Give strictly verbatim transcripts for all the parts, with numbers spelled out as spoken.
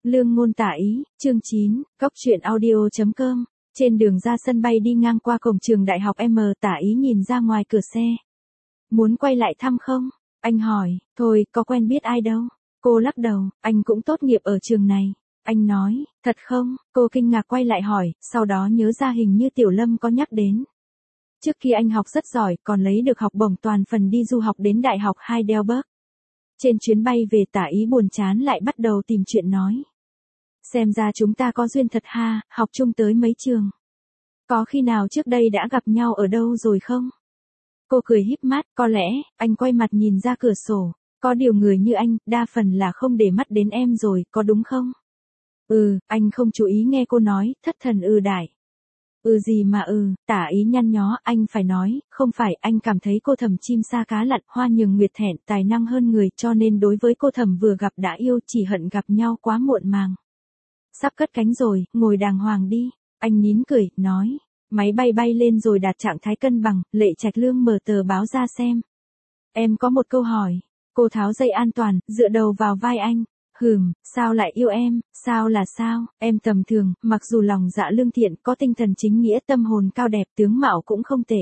Lương ngôn tả ý, chương chín, cốc truyện audio chấm com. Trên đường ra sân bay đi ngang qua cổng trường đại học M, tả ý nhìn ra ngoài cửa xe. Muốn quay lại thăm không? Anh hỏi, thôi, có quen biết ai đâu. Cô lắc đầu, anh cũng tốt nghiệp ở trường này. Anh nói, thật không? Cô kinh ngạc quay lại hỏi, sau đó nhớ ra hình như Tiểu Lâm có nhắc đến. Trước khi anh học rất giỏi, còn lấy được học bổng toàn phần đi du học đến Đại học Heidelberg. Trên chuyến bay về tả ý buồn chán lại bắt đầu tìm chuyện nói. Xem ra chúng ta có duyên thật ha, học chung tới mấy trường. Có khi nào trước đây đã gặp nhau ở đâu rồi không? Cô cười híp mắt, có lẽ, anh quay mặt nhìn ra cửa sổ. Có điều người như anh, đa phần là không để mắt đến em rồi, có đúng không? Ừ, anh không chú ý nghe cô nói, thất thần ừ đại. Ừ gì mà ừ, tả ý nhăn nhó, anh phải nói, không phải, anh cảm thấy cô Thẩm chim sa cá lặn, hoa nhường nguyệt thẹn, tài năng hơn người, cho nên đối với cô Thẩm vừa gặp đã yêu, chỉ hận gặp nhau quá muộn màng. Sắp cất cánh rồi, ngồi đàng hoàng đi. Anh nín cười, nói. Máy bay bay lên rồi đạt trạng thái cân bằng, Lệ Trạch Lương mở tờ báo ra xem. Em có một câu hỏi. Cô tháo dây an toàn, dựa đầu vào vai anh. Hừm, sao lại yêu em, sao là sao, em tầm thường, mặc dù lòng dạ lương thiện, có tinh thần chính nghĩa, tâm hồn cao đẹp, tướng mạo cũng không tệ.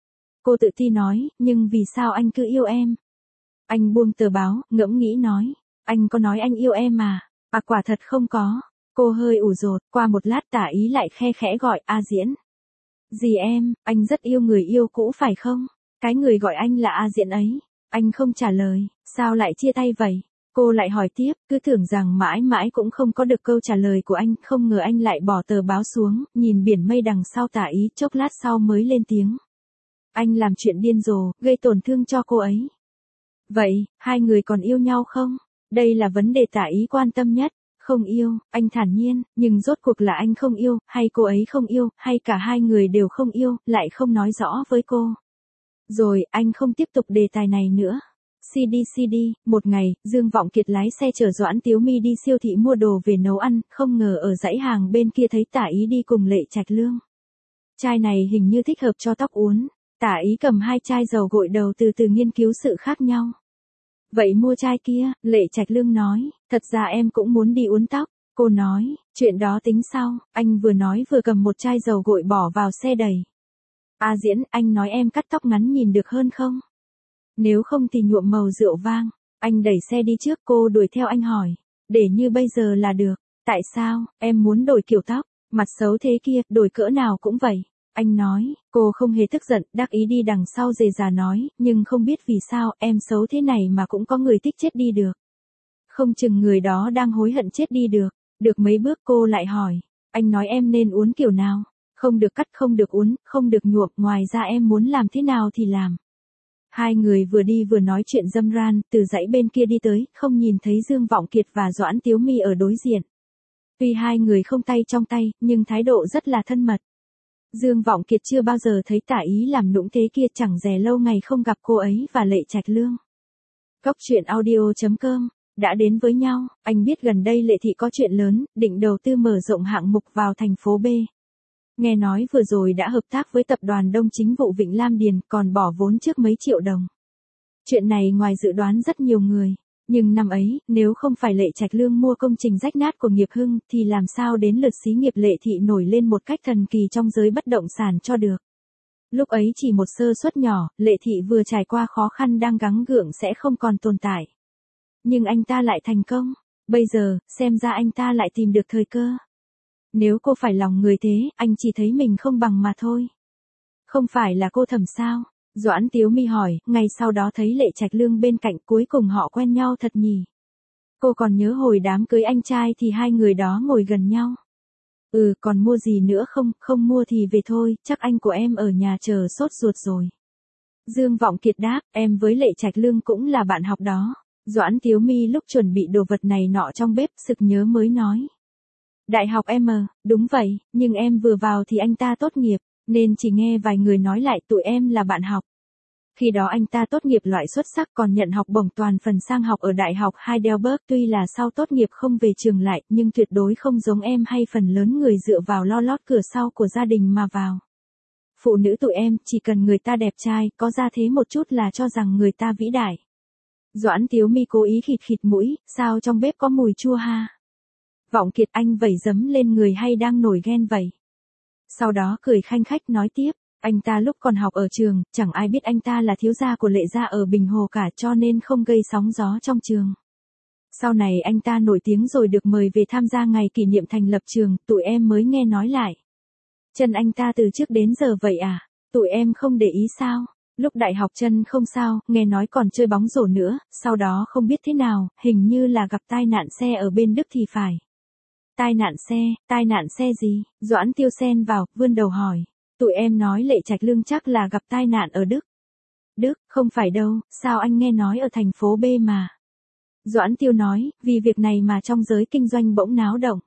Cô tự ti nói, nhưng vì sao anh cứ yêu em? Anh buông tờ báo, ngẫm nghĩ nói. Anh có nói anh yêu em mà. À quả thật không có. Cô hơi ủ rột, qua một lát tả ý lại khe khẽ gọi, A Diễn. Gì em, anh rất yêu người yêu cũ phải không? Cái người gọi anh là A Diễn ấy. Anh không trả lời, sao lại chia tay vậy? Cô lại hỏi tiếp, cứ tưởng rằng mãi mãi cũng không có được câu trả lời của anh, không ngờ anh lại bỏ tờ báo xuống, nhìn biển mây đằng sau tả ý, chốc lát sau mới lên tiếng. Anh làm chuyện điên rồ, gây tổn thương cho cô ấy. Vậy, hai người còn yêu nhau không? Đây là vấn đề tả ý quan tâm nhất. Không yêu, anh thản nhiên, nhưng rốt cuộc là anh không yêu, hay cô ấy không yêu, hay cả hai người đều không yêu, lại không nói rõ với cô. Rồi, anh không tiếp tục đề tài này nữa. xê đê xê đê, một ngày, Dương Vọng Kiệt lái xe chở Doãn Tiếu My đi siêu thị mua đồ về nấu ăn, không ngờ ở dãy hàng bên kia thấy tả ý đi cùng Lệ Trạch Lương. Chai này hình như thích hợp cho tóc uốn. Tả ý cầm hai chai dầu gội đầu từ từ nghiên cứu sự khác nhau. Vậy mua chai kia, Lệ Trạch Lương nói, thật ra em cũng muốn đi uốn tóc. Cô nói, chuyện đó tính sau, anh vừa nói vừa cầm một chai dầu gội bỏ vào xe đầy. A Diễn, anh nói em cắt tóc ngắn nhìn được hơn không? Nếu không thì nhuộm màu rượu vang. Anh đẩy xe đi trước, cô đuổi theo anh hỏi. Để như bây giờ là được. Tại sao, em muốn đổi kiểu tóc? Mặt xấu thế kia, đổi cỡ nào cũng vậy. Anh nói, cô không hề tức giận, đắc ý đi đằng sau dề già nói, nhưng không biết vì sao em xấu thế này mà cũng có người thích chết đi được. Không chừng người đó đang hối hận chết đi được. Được mấy bước cô lại hỏi, anh nói em nên uốn kiểu nào? Không được cắt, không được uốn, không được nhuộm, ngoài ra em muốn làm thế nào thì làm. Hai người vừa đi vừa nói chuyện râm ran, từ dãy bên kia đi tới, không nhìn thấy Dương Vọng Kiệt và Doãn Tiếu My ở đối diện. Tuy hai người không tay trong tay, nhưng thái độ rất là thân mật. Dương Vọng Kiệt chưa bao giờ thấy tả ý làm nũng thế kia, chẳng dè lâu ngày không gặp cô ấy và Lệ Trạch Lương. Cốc truyện audio chấm com đã đến với nhau, anh biết gần đây Lệ Thị có chuyện lớn, định đầu tư mở rộng hạng mục vào thành phố B. Nghe nói vừa rồi đã hợp tác với tập đoàn Đông Chính vụ Vịnh Lam Điền, còn bỏ vốn trước mấy triệu đồng. Chuyện này ngoài dự đoán rất nhiều người, nhưng năm ấy, nếu không phải Lệ Trạch Lương mua công trình rách nát của Nghiệp Hưng, thì làm sao đến lượt xí nghiệp Lệ Thị nổi lên một cách thần kỳ trong giới bất động sản cho được. Lúc ấy chỉ một sơ suất nhỏ, Lệ Thị vừa trải qua khó khăn đang gắng gượng sẽ không còn tồn tại. Nhưng anh ta lại thành công, bây giờ, xem ra anh ta lại tìm được thời cơ. Nếu cô phải lòng người thế, anh chỉ thấy mình không bằng mà thôi. Không phải là cô Thẩm sao? Doãn Tiếu My hỏi, ngày sau đó thấy Lệ Trạch Lương bên cạnh, cuối cùng họ quen nhau thật nhỉ? Cô còn nhớ hồi đám cưới anh trai thì hai người đó ngồi gần nhau. Ừ, còn mua gì nữa không, không mua thì về thôi, chắc anh của em ở nhà chờ sốt ruột rồi. Dương Vọng Kiệt đáp, em với Lệ Trạch Lương cũng là bạn học đó. Doãn Tiếu My lúc chuẩn bị đồ vật này nọ trong bếp, sực nhớ mới nói. Đại học M, đúng vậy, nhưng em vừa vào thì anh ta tốt nghiệp, nên chỉ nghe vài người nói lại tụi em là bạn học. Khi đó anh ta tốt nghiệp loại xuất sắc còn nhận học bổng toàn phần sang học ở Đại học Heidelberg, tuy là sau tốt nghiệp không về trường lại, nhưng tuyệt đối không giống em hay phần lớn người dựa vào lo lót cửa sau của gia đình mà vào. Phụ nữ tụi em, chỉ cần người ta đẹp trai, có ra thế một chút là cho rằng người ta vĩ đại. Doãn Tiếu My cố ý khịt khịt mũi, sao trong bếp có mùi chua ha? Vọng Kiệt, anh vẩy giấm lên người hay đang nổi ghen vậy? Sau đó cười khanh khách nói tiếp, anh ta lúc còn học ở trường, chẳng ai biết anh ta là thiếu gia của Lệ gia ở Bình Hồ cả, cho nên không gây sóng gió trong trường. Sau này anh ta nổi tiếng rồi được mời về tham gia ngày kỷ niệm thành lập trường, tụi em mới nghe nói lại. Chân anh ta từ trước đến giờ vậy à? Tụi em không để ý sao? Lúc đại học chân không sao, nghe nói còn chơi bóng rổ nữa, sau đó không biết thế nào, hình như là gặp tai nạn xe ở bên Đức thì phải. Tai nạn xe, tai nạn xe gì? Doãn Tiêu xen vào, vươn đầu hỏi. Tụi em nói Lệ Trạch Lương chắc là gặp tai nạn ở Đức. Đức, không phải đâu, sao anh nghe nói ở thành phố B mà? Doãn Tiêu nói, vì việc này mà trong giới kinh doanh bỗng náo động.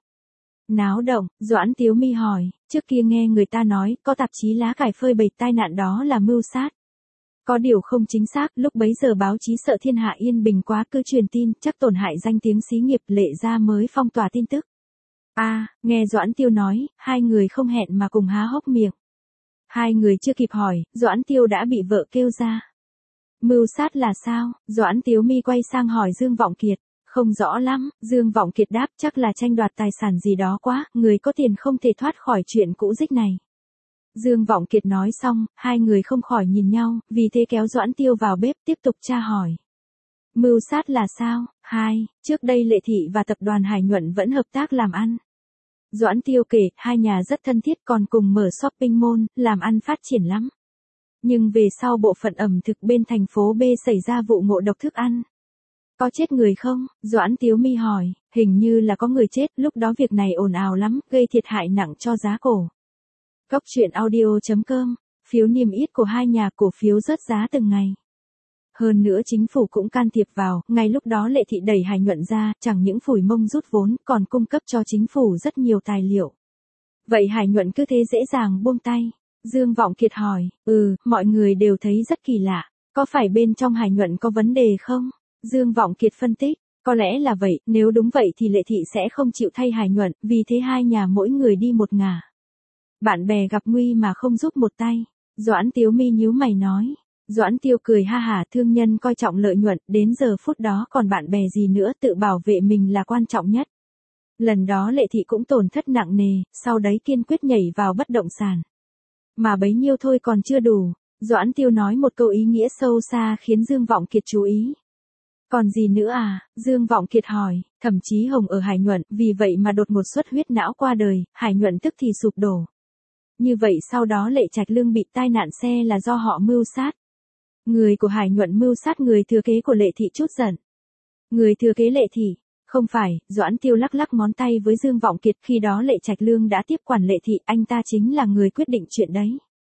Náo động, Doãn Tiếu Mi hỏi, trước kia nghe người ta nói, có tạp chí lá cải phơi bày tai nạn đó là mưu sát. Có điều không chính xác, lúc bấy giờ báo chí sợ thiên hạ yên bình quá cứ truyền tin, chắc tổn hại danh tiếng xí nghiệp, Lệ gia mới phong tỏa tin tức. A, à, nghe Doãn Tiêu nói, hai người không hẹn mà cùng há hốc miệng. Hai người chưa kịp hỏi, Doãn Tiêu đã bị vợ kêu ra. Mưu sát là sao? Doãn Tiếu Mi quay sang hỏi Dương Vọng Kiệt. Không rõ lắm, Dương Vọng Kiệt đáp, chắc là tranh đoạt tài sản gì đó quá, người có tiền không thể thoát khỏi chuyện cũ dích này. Dương Vọng Kiệt nói xong, hai người không khỏi nhìn nhau, vì thế kéo Doãn Tiêu vào bếp tiếp tục tra hỏi. Mưu sát là sao? Hai, trước đây Lệ Thị và tập đoàn Hải Nhuận vẫn hợp tác làm ăn. Doãn Tiêu kể, hai nhà rất thân thiết còn cùng mở shopping mall, làm ăn phát triển lắm. Nhưng về sau bộ phận ẩm thực bên thành phố B xảy ra vụ ngộ độc thức ăn. Có chết người không? Doãn Tiếu Mi hỏi, hình như là có người chết, lúc đó việc này ồn ào lắm, gây thiệt hại nặng cho giá cổ. Cốc truyện audio chấm com, phiếu niêm yết của hai nhà cổ phiếu rớt giá từng ngày. Hơn nữa chính phủ cũng can thiệp vào, ngay lúc đó Lệ Thị đẩy Hải Nhuận ra, chẳng những phủi mông rút vốn, còn cung cấp cho chính phủ rất nhiều tài liệu. Vậy Hải Nhuận cứ thế dễ dàng buông tay? Dương Vọng Kiệt hỏi, ừ, mọi người đều thấy rất kỳ lạ, có phải bên trong Hải Nhuận có vấn đề không? Dương Vọng Kiệt phân tích, có lẽ là vậy, nếu đúng vậy thì Lệ Thị sẽ không chịu thay Hải Nhuận, vì thế hai nhà mỗi người đi một ngả. Bạn bè gặp nguy mà không giúp một tay. Doãn Tiếu Mi nhíu mày nói. Doãn Tiêu cười ha hả, thương nhân coi trọng lợi nhuận, đến giờ phút đó còn bạn bè gì nữa, tự bảo vệ mình là quan trọng nhất. Lần đó Lệ Thị cũng tổn thất nặng nề, sau đấy kiên quyết nhảy vào bất động sản. Mà bấy nhiêu thôi còn chưa đủ. Doãn Tiêu nói một câu ý nghĩa sâu xa khiến Dương Vọng Kiệt chú ý. Còn gì nữa à? Dương Vọng Kiệt hỏi, thậm chí Hồng ở Hải Nhuận, vì vậy mà đột ngột xuất huyết não qua đời, Hải Nhuận tức thì sụp đổ. Như vậy sau đó Lệ Trạch Lương bị tai nạn xe là do họ mưu sát. Người của Hải Nhuận mưu sát người thừa kế của Lệ Thị chút giận. Người thừa kế Lệ Thị? Không phải, Doãn Tiêu lắc lắc ngón tay với Dương Vọng Kiệt, khi đó Lệ Trạch Lương đã tiếp quản Lệ Thị, anh ta chính là người quyết định chuyện đấy.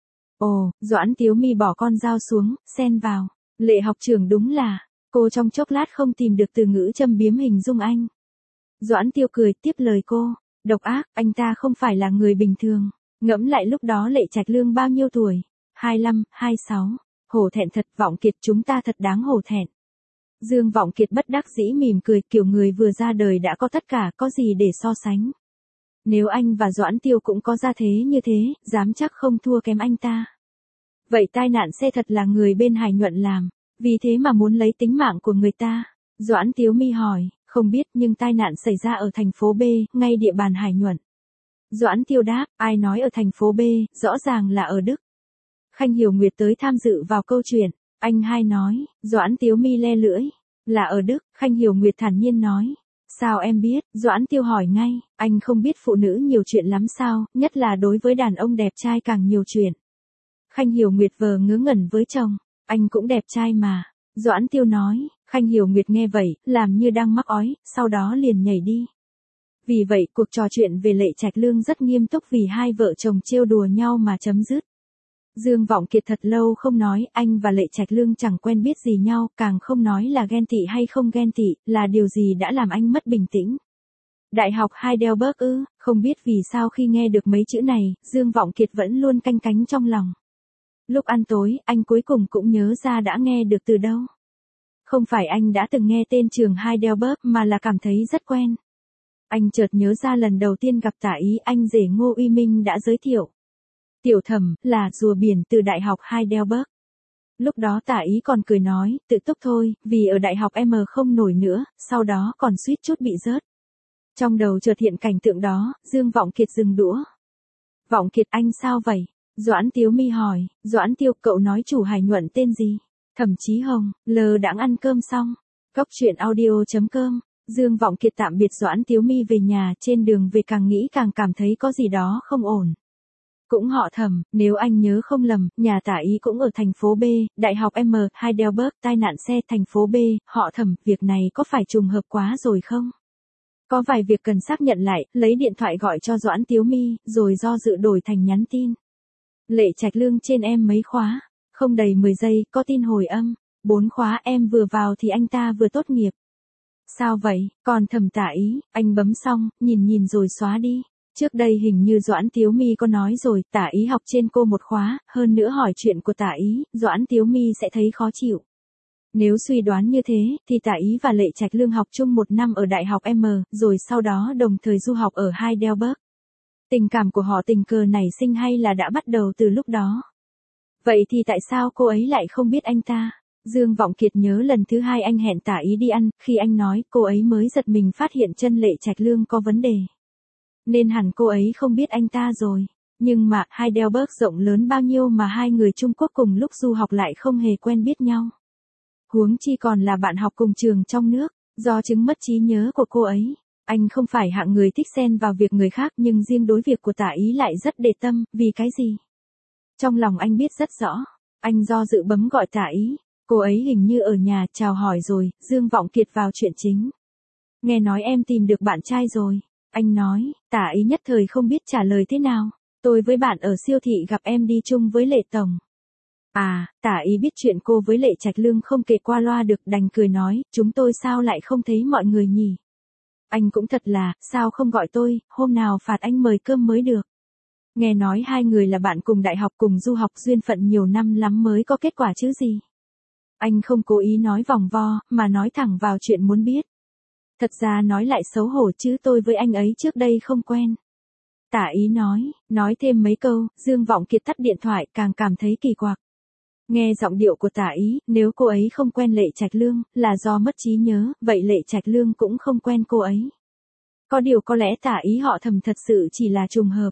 Ồ, Doãn Tiếu Mi bỏ con dao xuống, xen vào. Lệ học trưởng đúng là, cô trong chốc lát không tìm được từ ngữ châm biếm hình dung anh. Doãn Tiêu cười tiếp lời cô, độc ác, anh ta không phải là người bình thường. Ngẫm lại lúc đó Lệ Trạch Lương bao nhiêu tuổi? hai mươi lăm, hai mươi sáu. Hổ thẹn thật, Vọng Kiệt, chúng ta thật đáng hổ thẹn. Dương Vọng Kiệt bất đắc dĩ mỉm cười, kiểu người vừa ra đời đã có tất cả, có gì để so sánh. Nếu anh và Doãn Tiêu cũng có gia thế như thế, dám chắc không thua kém anh ta. Vậy tai nạn xe thật là người bên Hải Nhuận làm, vì thế mà muốn lấy tính mạng của người ta. Doãn Tiếu Mi hỏi, không biết, nhưng tai nạn xảy ra ở thành phố B, ngay địa bàn Hải Nhuận. Doãn Tiêu đáp, ai nói ở thành phố B, rõ ràng là ở Đức. Khanh Hiểu Nguyệt tới tham dự vào câu chuyện, anh hai nói. Doãn Tiếu Mi le lưỡi, là ở Đức. Khanh Hiểu Nguyệt thản nhiên nói. Sao em biết? Doãn Tiêu hỏi ngay, anh không biết phụ nữ nhiều chuyện lắm sao, nhất là đối với đàn ông đẹp trai càng nhiều chuyện. Khanh Hiểu Nguyệt vờ ngớ ngẩn với chồng, anh cũng đẹp trai mà. Doãn Tiêu nói. Khanh Hiểu Nguyệt nghe vậy, làm như đang mắc ói, sau đó liền nhảy đi. Vì vậy cuộc trò chuyện về Lệ Trạch Lương rất nghiêm túc, vì hai vợ chồng trêu đùa nhau mà chấm dứt. Dương Vọng Kiệt thật lâu không nói, anh và Lệ Trạch Lương chẳng quen biết gì nhau, càng không nói là ghen tị hay không ghen tị, là điều gì đã làm anh mất bình tĩnh. Đại học Heidelberg ư? Không biết vì sao khi nghe được mấy chữ này, Dương Vọng Kiệt vẫn luôn canh cánh trong lòng. Lúc ăn tối, anh cuối cùng cũng nhớ ra đã nghe được từ đâu. Không phải anh đã từng nghe tên trường Heidelberg mà là cảm thấy rất quen. Anh chợt nhớ ra lần đầu tiên gặp Tả Ý, anh rể Ngô Uy Minh đã giới thiệu. Tiểu Thẩm, là rùa biển từ Đại học Heidelberg. Lúc đó Tả Ý còn cười nói, tự túc thôi, vì ở Đại học M không nổi nữa, sau đó còn suýt chút bị rớt. Trong đầu chợt hiện cảnh tượng đó, Dương Vọng Kiệt dừng đũa. Vọng Kiệt anh sao vậy? Doãn Tiếu Mi hỏi, Doãn Tiêu cậu nói chủ Hải Nhuận tên gì? Thẩm Chí Hồng, lờ đãng ăn cơm xong. Cóc truyện audio chấm com, Dương Vọng Kiệt tạm biệt Doãn Tiếu Mi về nhà, trên đường về càng nghĩ càng cảm thấy có gì đó không ổn. Cũng họ Thẩm, nếu anh nhớ không lầm, nhà Tả Ý cũng ở thành phố B, Đại học M, Heidelberg, tai nạn xe thành phố B, họ Thẩm, việc này có phải trùng hợp quá rồi không? Có vài việc cần xác nhận lại, lấy điện thoại gọi cho Doãn Tiếu Mi, rồi do dự đổi thành nhắn tin. Lệ Trạch Lương trên em mấy khóa? Không đầy mười giây, có tin hồi âm. Bốn khóa em vừa vào thì anh ta vừa tốt nghiệp. Sao vậy, còn Thẩm Tả Ý, anh bấm xong, nhìn nhìn rồi xóa đi. Trước đây hình như Doãn Tiếu Mi có nói rồi, Tả Ý học trên cô một khóa, hơn nữa hỏi chuyện của Tả Ý, Doãn Tiếu Mi sẽ thấy khó chịu. Nếu suy đoán như thế, thì Tả Ý và Lệ Trạch Lương học chung một năm ở Đại học M, rồi sau đó đồng thời du học ở Heidelberg. Tình cảm của họ tình cờ nảy sinh hay là đã bắt đầu từ lúc đó? Vậy thì tại sao cô ấy lại không biết anh ta? Dương Vọng Kiệt nhớ lần thứ hai anh hẹn Tả Ý đi ăn, khi anh nói, cô ấy mới giật mình phát hiện chân Lệ Trạch Lương có vấn đề. Nên hẳn cô ấy không biết anh ta rồi. Nhưng mà, Heidelberg rộng lớn bao nhiêu mà hai người Trung Quốc cùng lúc du học lại không hề quen biết nhau. Huống chi còn là bạn học cùng trường trong nước, do chứng mất trí nhớ của cô ấy. Anh không phải hạng người thích xen vào việc người khác nhưng riêng đối việc của Tả Ý lại rất để tâm, vì cái gì? Trong lòng anh biết rất rõ, anh do dự bấm gọi Tả Ý, cô ấy hình như ở nhà, chào hỏi rồi, Dương Vọng Kiệt vào chuyện chính. Nghe nói em tìm được bạn trai rồi, anh nói, Tả Ý nhất thời không biết trả lời thế nào, tôi với bạn ở siêu thị gặp em đi chung với Lệ Tổng. À, Tả Ý biết chuyện cô với Lệ Trạch Lương không kể qua loa được, đành cười nói, chúng tôi sao lại không thấy mọi người nhỉ? Anh cũng thật là, sao không gọi tôi, hôm nào phạt anh mời cơm mới được. Nghe nói hai người là bạn cùng đại học cùng du học, duyên phận nhiều năm lắm mới có kết quả chứ gì. Anh không cố ý nói vòng vo, mà nói thẳng vào chuyện muốn biết. Thật ra nói lại xấu hổ chứ tôi với anh ấy trước đây không quen. Tả Ý nói, nói thêm mấy câu, Dương Vọng Kiệt tắt điện thoại, càng cảm thấy kỳ quặc. Nghe giọng điệu của Tả Ý, nếu cô ấy không quen Lệ Trạch Lương, là do mất trí nhớ, vậy Lệ Trạch Lương cũng không quen cô ấy. Có điều có lẽ Tả Ý họ Thẩm thật sự chỉ là trùng hợp.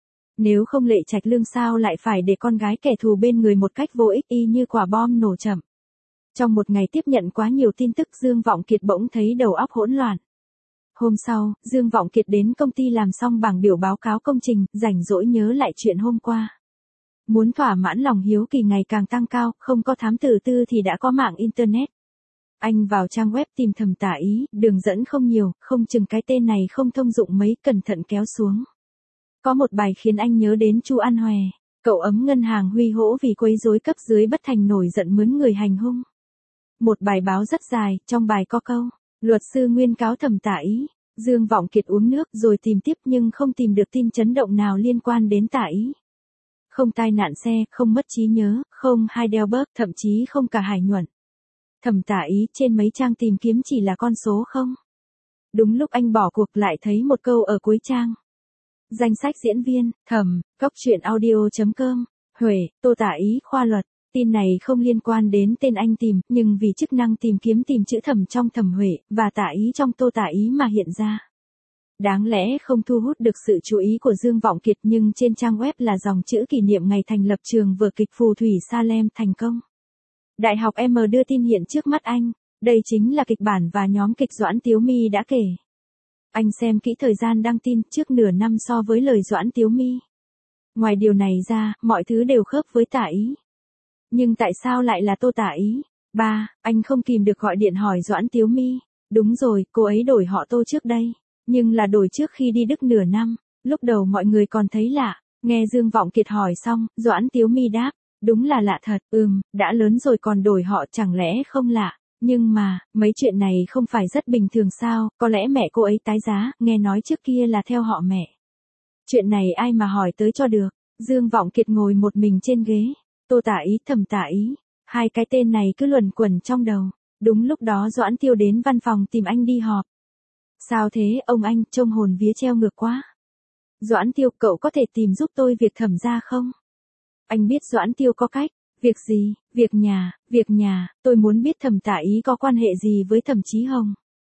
Nếu không Lệ Trạch Lương sao lại phải để con gái kẻ thù bên người một cách vô ích y như quả bom nổ chậm. Trong một ngày tiếp nhận quá nhiều tin tức, Dương Vọng Kiệt bỗng thấy đầu óc hỗn loạn. Hôm sau, Dương Vọng Kiệt đến công ty làm xong bảng biểu báo cáo công trình, rảnh rỗi nhớ lại chuyện hôm qua. Muốn thỏa mãn lòng hiếu kỳ ngày càng tăng cao, không có thám tử tư thì đã có mạng Internet. Anh vào trang web tìm Thẩm Tả Ý, đường dẫn không nhiều, không chừng cái tên này không thông dụng mấy, cẩn thận kéo xuống. Có một bài khiến anh nhớ đến Chu An Hòe, cậu ấm ngân hàng huy hỗ vì quấy rối cấp dưới bất thành nổi giận mướn người hành hung. Một bài báo rất dài, trong bài có câu, luật sư nguyên cáo Thẩm Tả Ý. Dương Vọng Kiệt uống nước rồi tìm tiếp nhưng không tìm được tin chấn động nào liên quan đến Tả Ý. Không tai nạn xe, không mất trí nhớ, không Heidelberg, thậm chí không cả Hải Nhuận. Thẩm Tả Ý trên mấy trang tìm kiếm chỉ là con số không. Đúng lúc anh bỏ cuộc lại thấy một câu ở cuối trang. Danh sách diễn viên, Thẩm, cóc truyện audio chấm com, Huệ, Tô Tả Ý khoa luật. Tin này không liên quan đến tên anh tìm, nhưng vì chức năng tìm kiếm tìm chữ Thẩm trong Thẩm Huệ, và Tả Ý trong Tô Tả Ý mà hiện ra. Đáng lẽ không thu hút được sự chú ý của Dương Vọng Kiệt nhưng trên trang web là dòng chữ kỷ niệm ngày thành lập trường vở kịch Phù Thủy Salem thành công. Đại học M đưa tin hiện trước mắt anh, đây chính là kịch bản và nhóm kịch Doãn Tiếu Mi đã kể. Anh xem kỹ thời gian đăng tin, trước nửa năm so với lời Doãn Tiếu Mi. Ngoài điều này ra, mọi thứ đều khớp với Tả Ý. Nhưng tại sao lại là Tô Tả Ý? Ba, anh không kìm được gọi điện hỏi Doãn Tiếu Mi. Đúng rồi, cô ấy đổi họ Tô trước đây. Nhưng là đổi trước khi đi Đức nửa năm, lúc đầu mọi người còn thấy lạ, nghe Dương Vọng Kiệt hỏi xong, Doãn Tiếu Mi đáp, đúng là lạ thật, ừm, đã lớn rồi còn đổi họ chẳng lẽ không lạ, nhưng mà, mấy chuyện này không phải rất bình thường sao, có lẽ mẹ cô ấy tái giá, nghe nói trước kia là theo họ mẹ. Chuyện này ai mà hỏi tới cho được, Dương Vọng Kiệt ngồi một mình trên ghế, Tô Tả Ý, Thẩm Tả Ý, hai cái tên này cứ luẩn quẩn trong đầu, đúng lúc đó Doãn Tiêu đến văn phòng tìm anh đi họp. Sao thế ông anh, trông hồn vía treo ngược quá. Doãn Tiêu, cậu có thể tìm giúp tôi việc Thẩm ra không? Anh biết Doãn Tiêu có cách, việc gì, việc nhà, việc nhà, tôi muốn biết Thẩm Tả Ý có quan hệ gì với Thẩm Chí Hồng.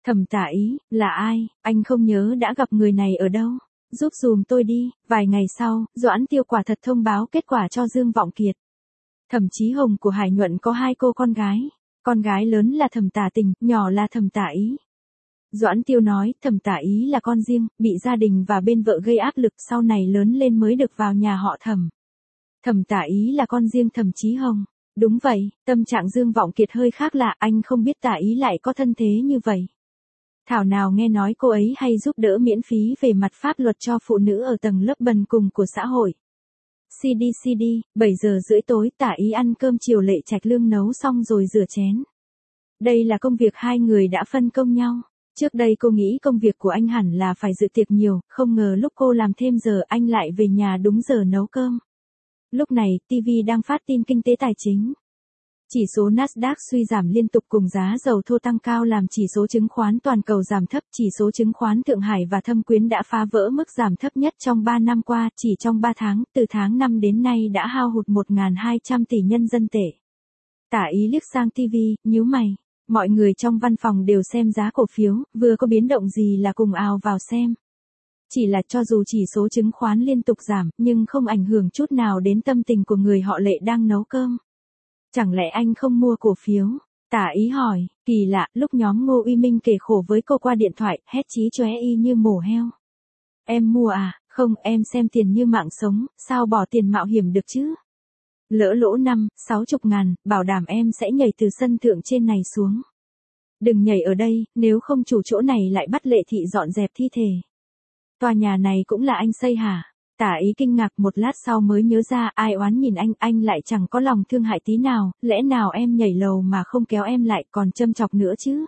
Thẩm Tả Ý, là ai, anh không nhớ đã gặp người này ở đâu. Giúp dùm tôi đi. Vài ngày sau, Doãn Tiêu quả thật thông báo kết quả cho Dương Vọng Kiệt. Thẩm Chí Hồng của Hải Nhuận có hai cô con gái. Con gái lớn là Thẩm Tả Tình, nhỏ là Thẩm Tả Ý. Doãn Tiêu nói, Thẩm Tả Ý là con riêng, bị gia đình và bên vợ gây áp lực, sau này lớn lên mới được vào nhà họ Thẩm. Thẩm Tả Ý là con riêng Thẩm Chí Hồng. Đúng vậy, tâm trạng Dương Vọng Kiệt hơi khác lạ, anh không biết Tả Ý lại có thân thế như vậy. Thảo nào nghe nói cô ấy hay giúp đỡ miễn phí về mặt pháp luật cho phụ nữ ở tầng lớp bần cùng của xã hội. xê đê xê đê, bảy giờ rưỡi tối Tả Ý ăn cơm chiều Lệ Trạch Lương nấu xong rồi rửa chén. Đây là công việc hai người đã phân công nhau. Trước đây cô nghĩ công việc của anh hẳn là phải dự tiệc nhiều, không ngờ lúc cô làm thêm giờ anh lại về nhà đúng giờ nấu cơm. Lúc này, ti vi đang phát tin kinh tế tài chính. Chỉ số Nasdaq suy giảm liên tục cùng giá dầu thô tăng cao làm chỉ số chứng khoán toàn cầu giảm thấp. Chỉ số chứng khoán Thượng Hải và Thâm Quyến đã phá vỡ mức giảm thấp nhất trong ba năm qua, chỉ trong ba tháng, từ tháng năm đến nay đã hao hụt một nghìn hai trăm tỷ nhân dân tệ. Tả Ý liếc sang ti vi, nhíu mày. Mọi người trong văn phòng đều xem giá cổ phiếu, vừa có biến động gì là cùng ào vào xem. Chỉ là cho dù chỉ số chứng khoán liên tục giảm, nhưng không ảnh hưởng chút nào đến tâm tình của người họ Lệ đang nấu cơm. Chẳng lẽ anh không mua cổ phiếu? Tả Ý hỏi, kỳ lạ, lúc nhóm Ngô Uy Minh kể khổ với cô qua điện thoại, hét chí chóe y như mổ heo. Em mua à? Không, em xem tiền như mạng sống, sao bỏ tiền mạo hiểm được chứ? Lỡ lỗ năm, sáu chục ngàn, bảo đảm em sẽ nhảy từ sân thượng trên này xuống. Đừng nhảy ở đây, nếu không chủ chỗ này lại bắt Lệ Thị dọn dẹp thi thể. Tòa nhà này cũng là anh xây hả? Tả Ý kinh ngạc một lát sau mới nhớ ra, ai oán nhìn anh, anh lại chẳng có lòng thương hại tí nào, lẽ nào em nhảy lầu mà không kéo em lại còn châm chọc nữa chứ?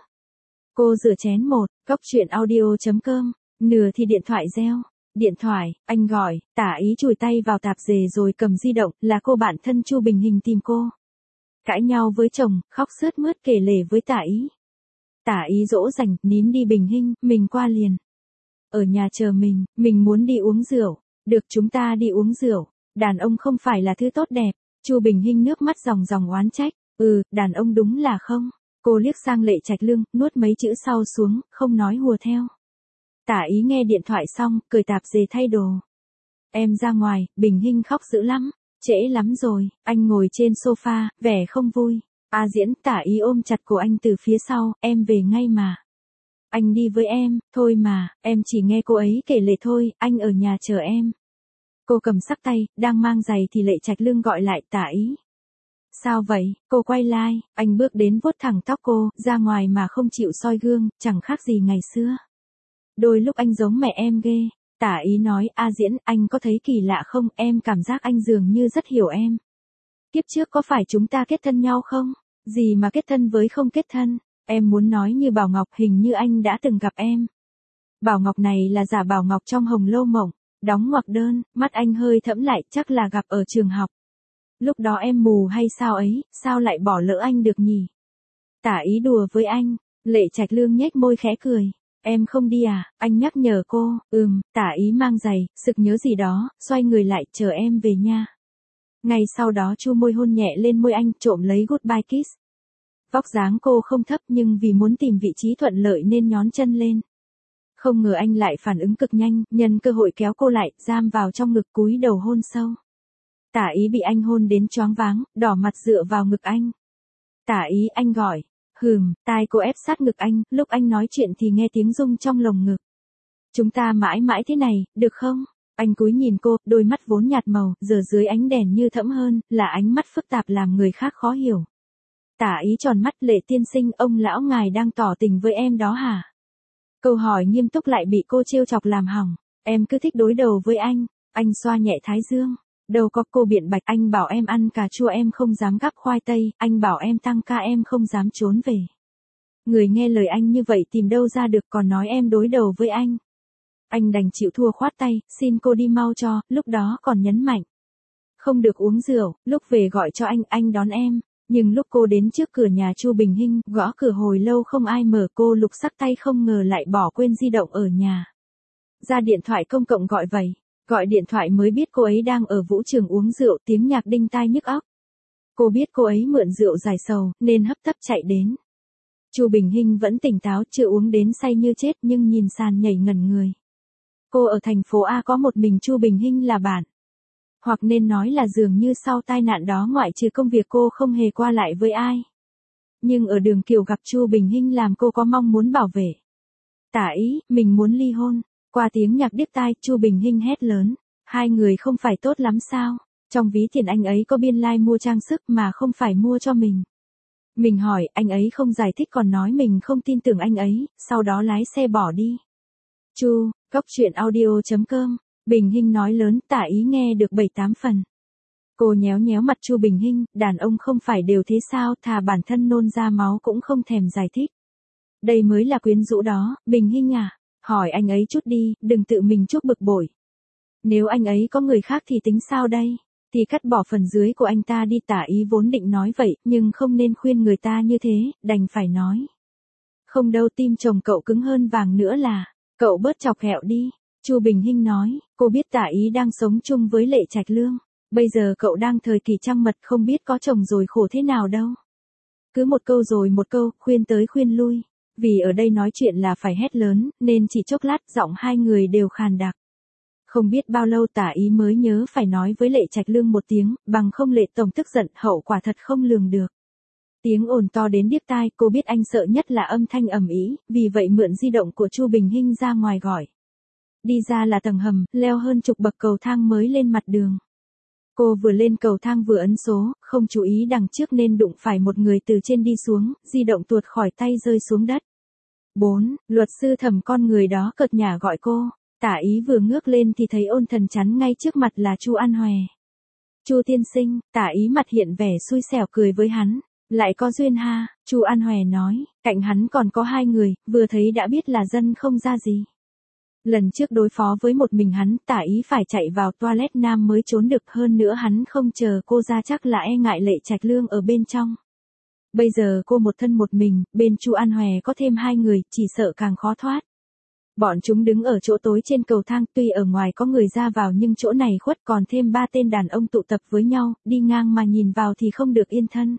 Cô rửa chén một, góc chuyện audio chấm com, nửa thì điện thoại reo. Điện thoại, anh gọi, Tả Ý chùi tay vào tạp dề rồi cầm di động, là cô bạn thân Chu Bình Hình tìm cô. Cãi nhau với chồng, khóc sướt mướt kể lể với Tả Ý. Tả Ý dỗ dành, nín đi Bình Hình, mình qua liền. Ở nhà chờ mình, mình muốn đi uống rượu. Được, chúng ta đi uống rượu. Đàn ông không phải là thứ tốt đẹp. Chu Bình Hình nước mắt ròng ròng oán trách. Ừ, đàn ông đúng là không. Cô liếc sang Lệ Trạch Lương, nuốt mấy chữ sau xuống, không nói hùa theo. Tả Ý nghe điện thoại xong, cởi tạp dề thay đồ. Em ra ngoài, Bình Hình khóc dữ lắm. Trễ lắm rồi, anh ngồi trên sofa, vẻ không vui. A Diễn, Tả Ý ôm chặt cổ anh từ phía sau, em về ngay mà. Anh đi với em, thôi mà, em chỉ nghe cô ấy kể lể thôi, anh ở nhà chờ em. Cô cầm sắc tay, đang mang giày thì Lệ Trạch Lương gọi lại Tả Ý. Sao vậy? Cô quay lại, anh bước đến vuốt thẳng tóc cô, ra ngoài mà không chịu soi gương, chẳng khác gì ngày xưa. Đôi lúc anh giống mẹ em ghê. Tả Ý nói, A Diễn, anh có thấy kỳ lạ không, em cảm giác anh dường như rất hiểu em. Kiếp trước có phải chúng ta kết thân nhau không? Gì mà kết thân với không kết thân? Em muốn nói như Bảo Ngọc, hình như anh đã từng gặp em. Bảo Ngọc này là giả Bảo Ngọc trong Hồng Lâu Mộng, đóng ngoặc đơn, mắt anh hơi thẫm lại, chắc là gặp ở trường học. Lúc đó em mù hay sao ấy, sao lại bỏ lỡ anh được nhỉ? Tả Ý đùa với anh, Lệ Trạch Lương nhếch môi khẽ cười. Em không đi à? Anh nhắc nhở cô. Ừm, Tả Ý mang giày, sực nhớ gì đó, xoay người lại, chờ em về nha. Ngay sau đó chu môi hôn nhẹ lên môi anh, trộm lấy goodbye kiss. Vóc dáng cô không thấp nhưng vì muốn tìm vị trí thuận lợi nên nhón chân lên. Không ngờ anh lại phản ứng cực nhanh, nhân cơ hội kéo cô lại, giam vào trong ngực cúi đầu hôn sâu. Tả Ý bị anh hôn đến choáng váng, đỏ mặt dựa vào ngực anh. Tả Ý, anh gọi. Hừm, tai cô ép sát ngực anh, lúc anh nói chuyện thì nghe tiếng rung trong lồng ngực. Chúng ta mãi mãi thế này, được không? Anh cúi nhìn cô, đôi mắt vốn nhạt màu, giờ dưới ánh đèn như thẫm hơn, là ánh mắt phức tạp làm người khác khó hiểu. Tả Ý tròn mắt, Lệ tiên sinh, ông lão ngài đang tỏ tình với em đó hả? Câu hỏi nghiêm túc lại bị cô trêu chọc làm hỏng. Em cứ thích đối đầu với anh. Anh xoa nhẹ thái dương. Đâu có, cô biện bạch, anh bảo em ăn cà chua em không dám gắp khoai tây, anh bảo em tăng ca em không dám trốn về. Người nghe lời anh như vậy tìm đâu ra được, còn nói em đối đầu với anh. Anh đành chịu thua khoát tay, xin cô đi mau cho, lúc đó còn nhấn mạnh. Không được uống rượu, lúc về gọi cho anh, anh đón em. Nhưng lúc cô đến trước cửa nhà Chu Bình Hình, gõ cửa hồi lâu không ai mở, cô lục sắc tay không ngờ lại bỏ quên di động ở nhà. Ra điện thoại công cộng gọi vậy. Gọi điện thoại mới biết cô ấy đang ở vũ trường uống rượu, tiếng nhạc đinh tai nhức óc. Cô biết cô ấy mượn rượu giải sầu, nên hấp tấp chạy đến. Chu Bình Hinh vẫn tỉnh táo, chưa uống đến say như chết nhưng nhìn sàn nhảy ngẩn người. Cô ở thành phố A có một mình Chu Bình Hinh là bạn. Hoặc nên nói là dường như sau tai nạn đó ngoại trừ công việc cô không hề qua lại với ai. Nhưng ở đường Kiều gặp Chu Bình Hinh làm cô có mong muốn bảo vệ. Tả Ý, mình muốn ly hôn. Qua tiếng nhạc điếc tai, Chu Bình Hinh hét lớn. Hai người không phải tốt lắm sao? Trong ví tiền anh ấy có biên lai like mua trang sức mà không phải mua cho mình. Mình hỏi, anh ấy không giải thích còn nói mình không tin tưởng anh ấy, sau đó lái xe bỏ đi. Chu, Cóc Truyện Audio chấm com, Bình Hinh nói lớn, Tả Ý nghe được bảy tám phần. Cô nhéo nhéo mặt Chu Bình Hinh, đàn ông không phải đều thế sao, thà bản thân nôn ra máu cũng không thèm giải thích. Đây mới là quyến rũ đó, Bình Hinh à, hỏi anh ấy chút đi, đừng tự mình chuốc bực bội. Nếu anh ấy có người khác thì tính sao đây? Thì cắt bỏ phần dưới của anh ta đi. Tả Ý vốn định nói vậy, nhưng không nên khuyên người ta như thế, đành phải nói. Không đâu, tim chồng cậu cứng hơn vàng nữa là, cậu bớt chọc ghẹo đi. Chu Bình Hinh nói, cô biết Tả Ý đang sống chung với Lệ Trạch Lương. Bây giờ cậu đang thời kỳ trăng mật không biết có chồng rồi khổ thế nào đâu. Cứ một câu rồi một câu, khuyên tới khuyên lui. Vì ở đây nói chuyện là phải hét lớn, nên chỉ chốc lát giọng hai người đều khàn đặc. Không biết bao lâu Tả Ý mới nhớ phải nói với Lệ Trạch Lương một tiếng, bằng không Lệ Tổng tức giận, hậu quả thật không lường được. Tiếng ồn to đến điếc tai, cô biết anh sợ nhất là âm thanh ầm ĩ, vì vậy mượn di động của Chu Bình Hinh ra ngoài gọi. Đi ra là tầng hầm, leo hơn chục bậc cầu thang mới lên mặt đường. Cô vừa lên cầu thang vừa ấn số, không chú ý đằng trước nên đụng phải một người từ trên đi xuống, di động tuột khỏi tay rơi xuống đất. bốn. Luật sư Thẩm, con người đó cợt nhả gọi cô. Tả Ý vừa ngước lên thì thấy ôn thần chắn ngay trước mặt là Chu An Hòe. Chu tiên sinh, Tả Ý mặt hiện vẻ xui xẻo cười với hắn. Lại có duyên ha, Chu An Hòe nói, cạnh hắn còn có hai người, vừa thấy đã biết là dân không ra gì. Lần trước đối phó với một mình hắn, Tả Ý phải chạy vào toilet nam mới trốn được, hơn nữa hắn không chờ cô ra chắc là e ngại Lệ Trạch Lương ở bên trong. Bây giờ cô một thân một mình, bên Chu An Hòe có thêm hai người, chỉ sợ càng khó thoát. Bọn chúng đứng ở chỗ tối trên cầu thang, tuy ở ngoài có người ra vào nhưng chỗ này khuất, còn thêm ba tên đàn ông tụ tập với nhau, đi ngang mà nhìn vào thì không được yên thân.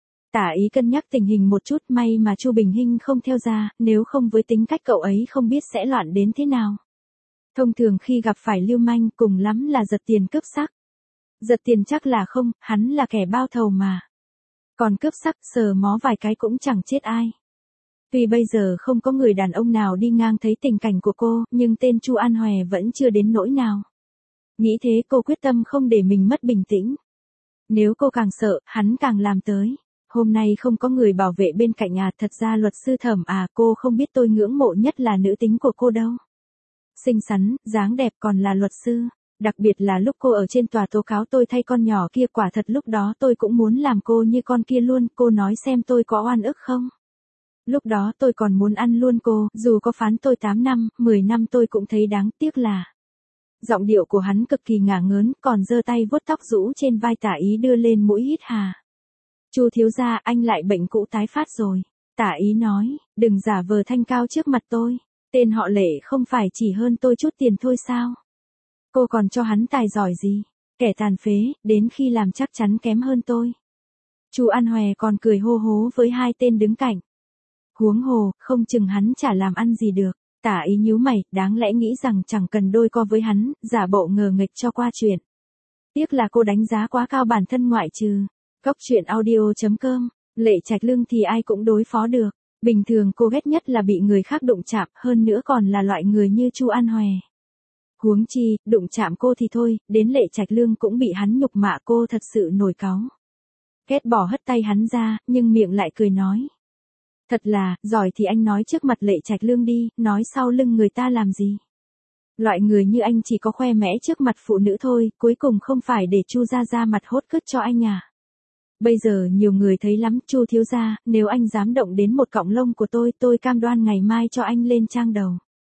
Tả Ý cân nhắc tình hình một chút, may mà Chu Bình Hinh không theo ra, nếu không với tính cách cậu ấy không biết sẽ loạn đến thế nào. Thông thường khi gặp phải lưu manh cùng lắm là giật tiền cướp sắc. Giật tiền chắc là không, hắn là kẻ bao thầu mà. Còn cướp sắc sờ mó vài cái cũng chẳng chết ai. Tuy bây giờ không có người đàn ông nào đi ngang thấy tình cảnh của cô, nhưng tên Chu An Hòe vẫn chưa đến nỗi nào. Nghĩ thế cô quyết tâm không để mình mất bình tĩnh. Nếu cô càng sợ, hắn càng làm tới. Hôm nay không có người bảo vệ bên cạnh à, thật ra luật sư Thẩm à, cô không biết tôi ngưỡng mộ nhất là nữ tính của cô đâu. Xinh xắn, dáng đẹp còn là luật sư. Đặc biệt là lúc cô ở trên tòa tố cáo tôi thay con nhỏ kia, quả thật lúc đó tôi cũng muốn làm cô như con kia luôn, cô nói xem tôi có oan ức không? Lúc đó tôi còn muốn ăn luôn cô, dù có phán tôi tám năm, mười năm tôi cũng thấy đáng tiếc là. Giọng điệu của hắn cực kỳ ngả ngớn, còn giơ tay vuốt tóc rũ trên vai Tả Ý đưa lên mũi hít hà. Chu thiếu gia, anh lại bệnh cũ tái phát rồi. Tả Ý nói, đừng giả vờ thanh cao trước mặt tôi. Tên họ Lệ không phải chỉ hơn tôi chút tiền thôi sao? Cô còn cho hắn tài giỏi gì? Kẻ tàn phế, đến khi làm chắc chắn kém hơn tôi. Chu An Hòe còn cười hô hố với hai tên đứng cạnh. Huống hồ, không chừng hắn chả làm ăn gì được. Tả Ý nhíu mày, đáng lẽ nghĩ rằng chẳng cần đôi co với hắn, giả bộ ngờ nghịch cho qua chuyện. Tiếc là cô đánh giá quá cao bản thân ngoại trừ. Cóc Truyện Audio chấm com, Lệ Trạch Lương thì ai cũng đối phó được. Bình thường cô ghét nhất là bị người khác đụng chạm, hơn nữa còn là loại người như Chu An Hòe. Huống chi, đụng chạm cô thì thôi, đến Lệ Trạch Lương cũng bị hắn nhục mạ, cô thật sự nổi cáu. Ghét bỏ hất tay hắn ra, nhưng miệng lại cười nói. Thật là, giỏi thì anh nói trước mặt Lệ Trạch Lương đi, nói sau lưng người ta làm gì. Loại người như anh chỉ có khoe mẽ trước mặt phụ nữ thôi, cuối cùng không phải để Chu gia ra mặt hốt cứt cho anh à. Bây giờ nhiều người thấy lắm, Chu thiếu gia, nếu anh dám động đến một cọng lông của tôi, tôi cam đoan ngày mai cho anh lên trang đầu.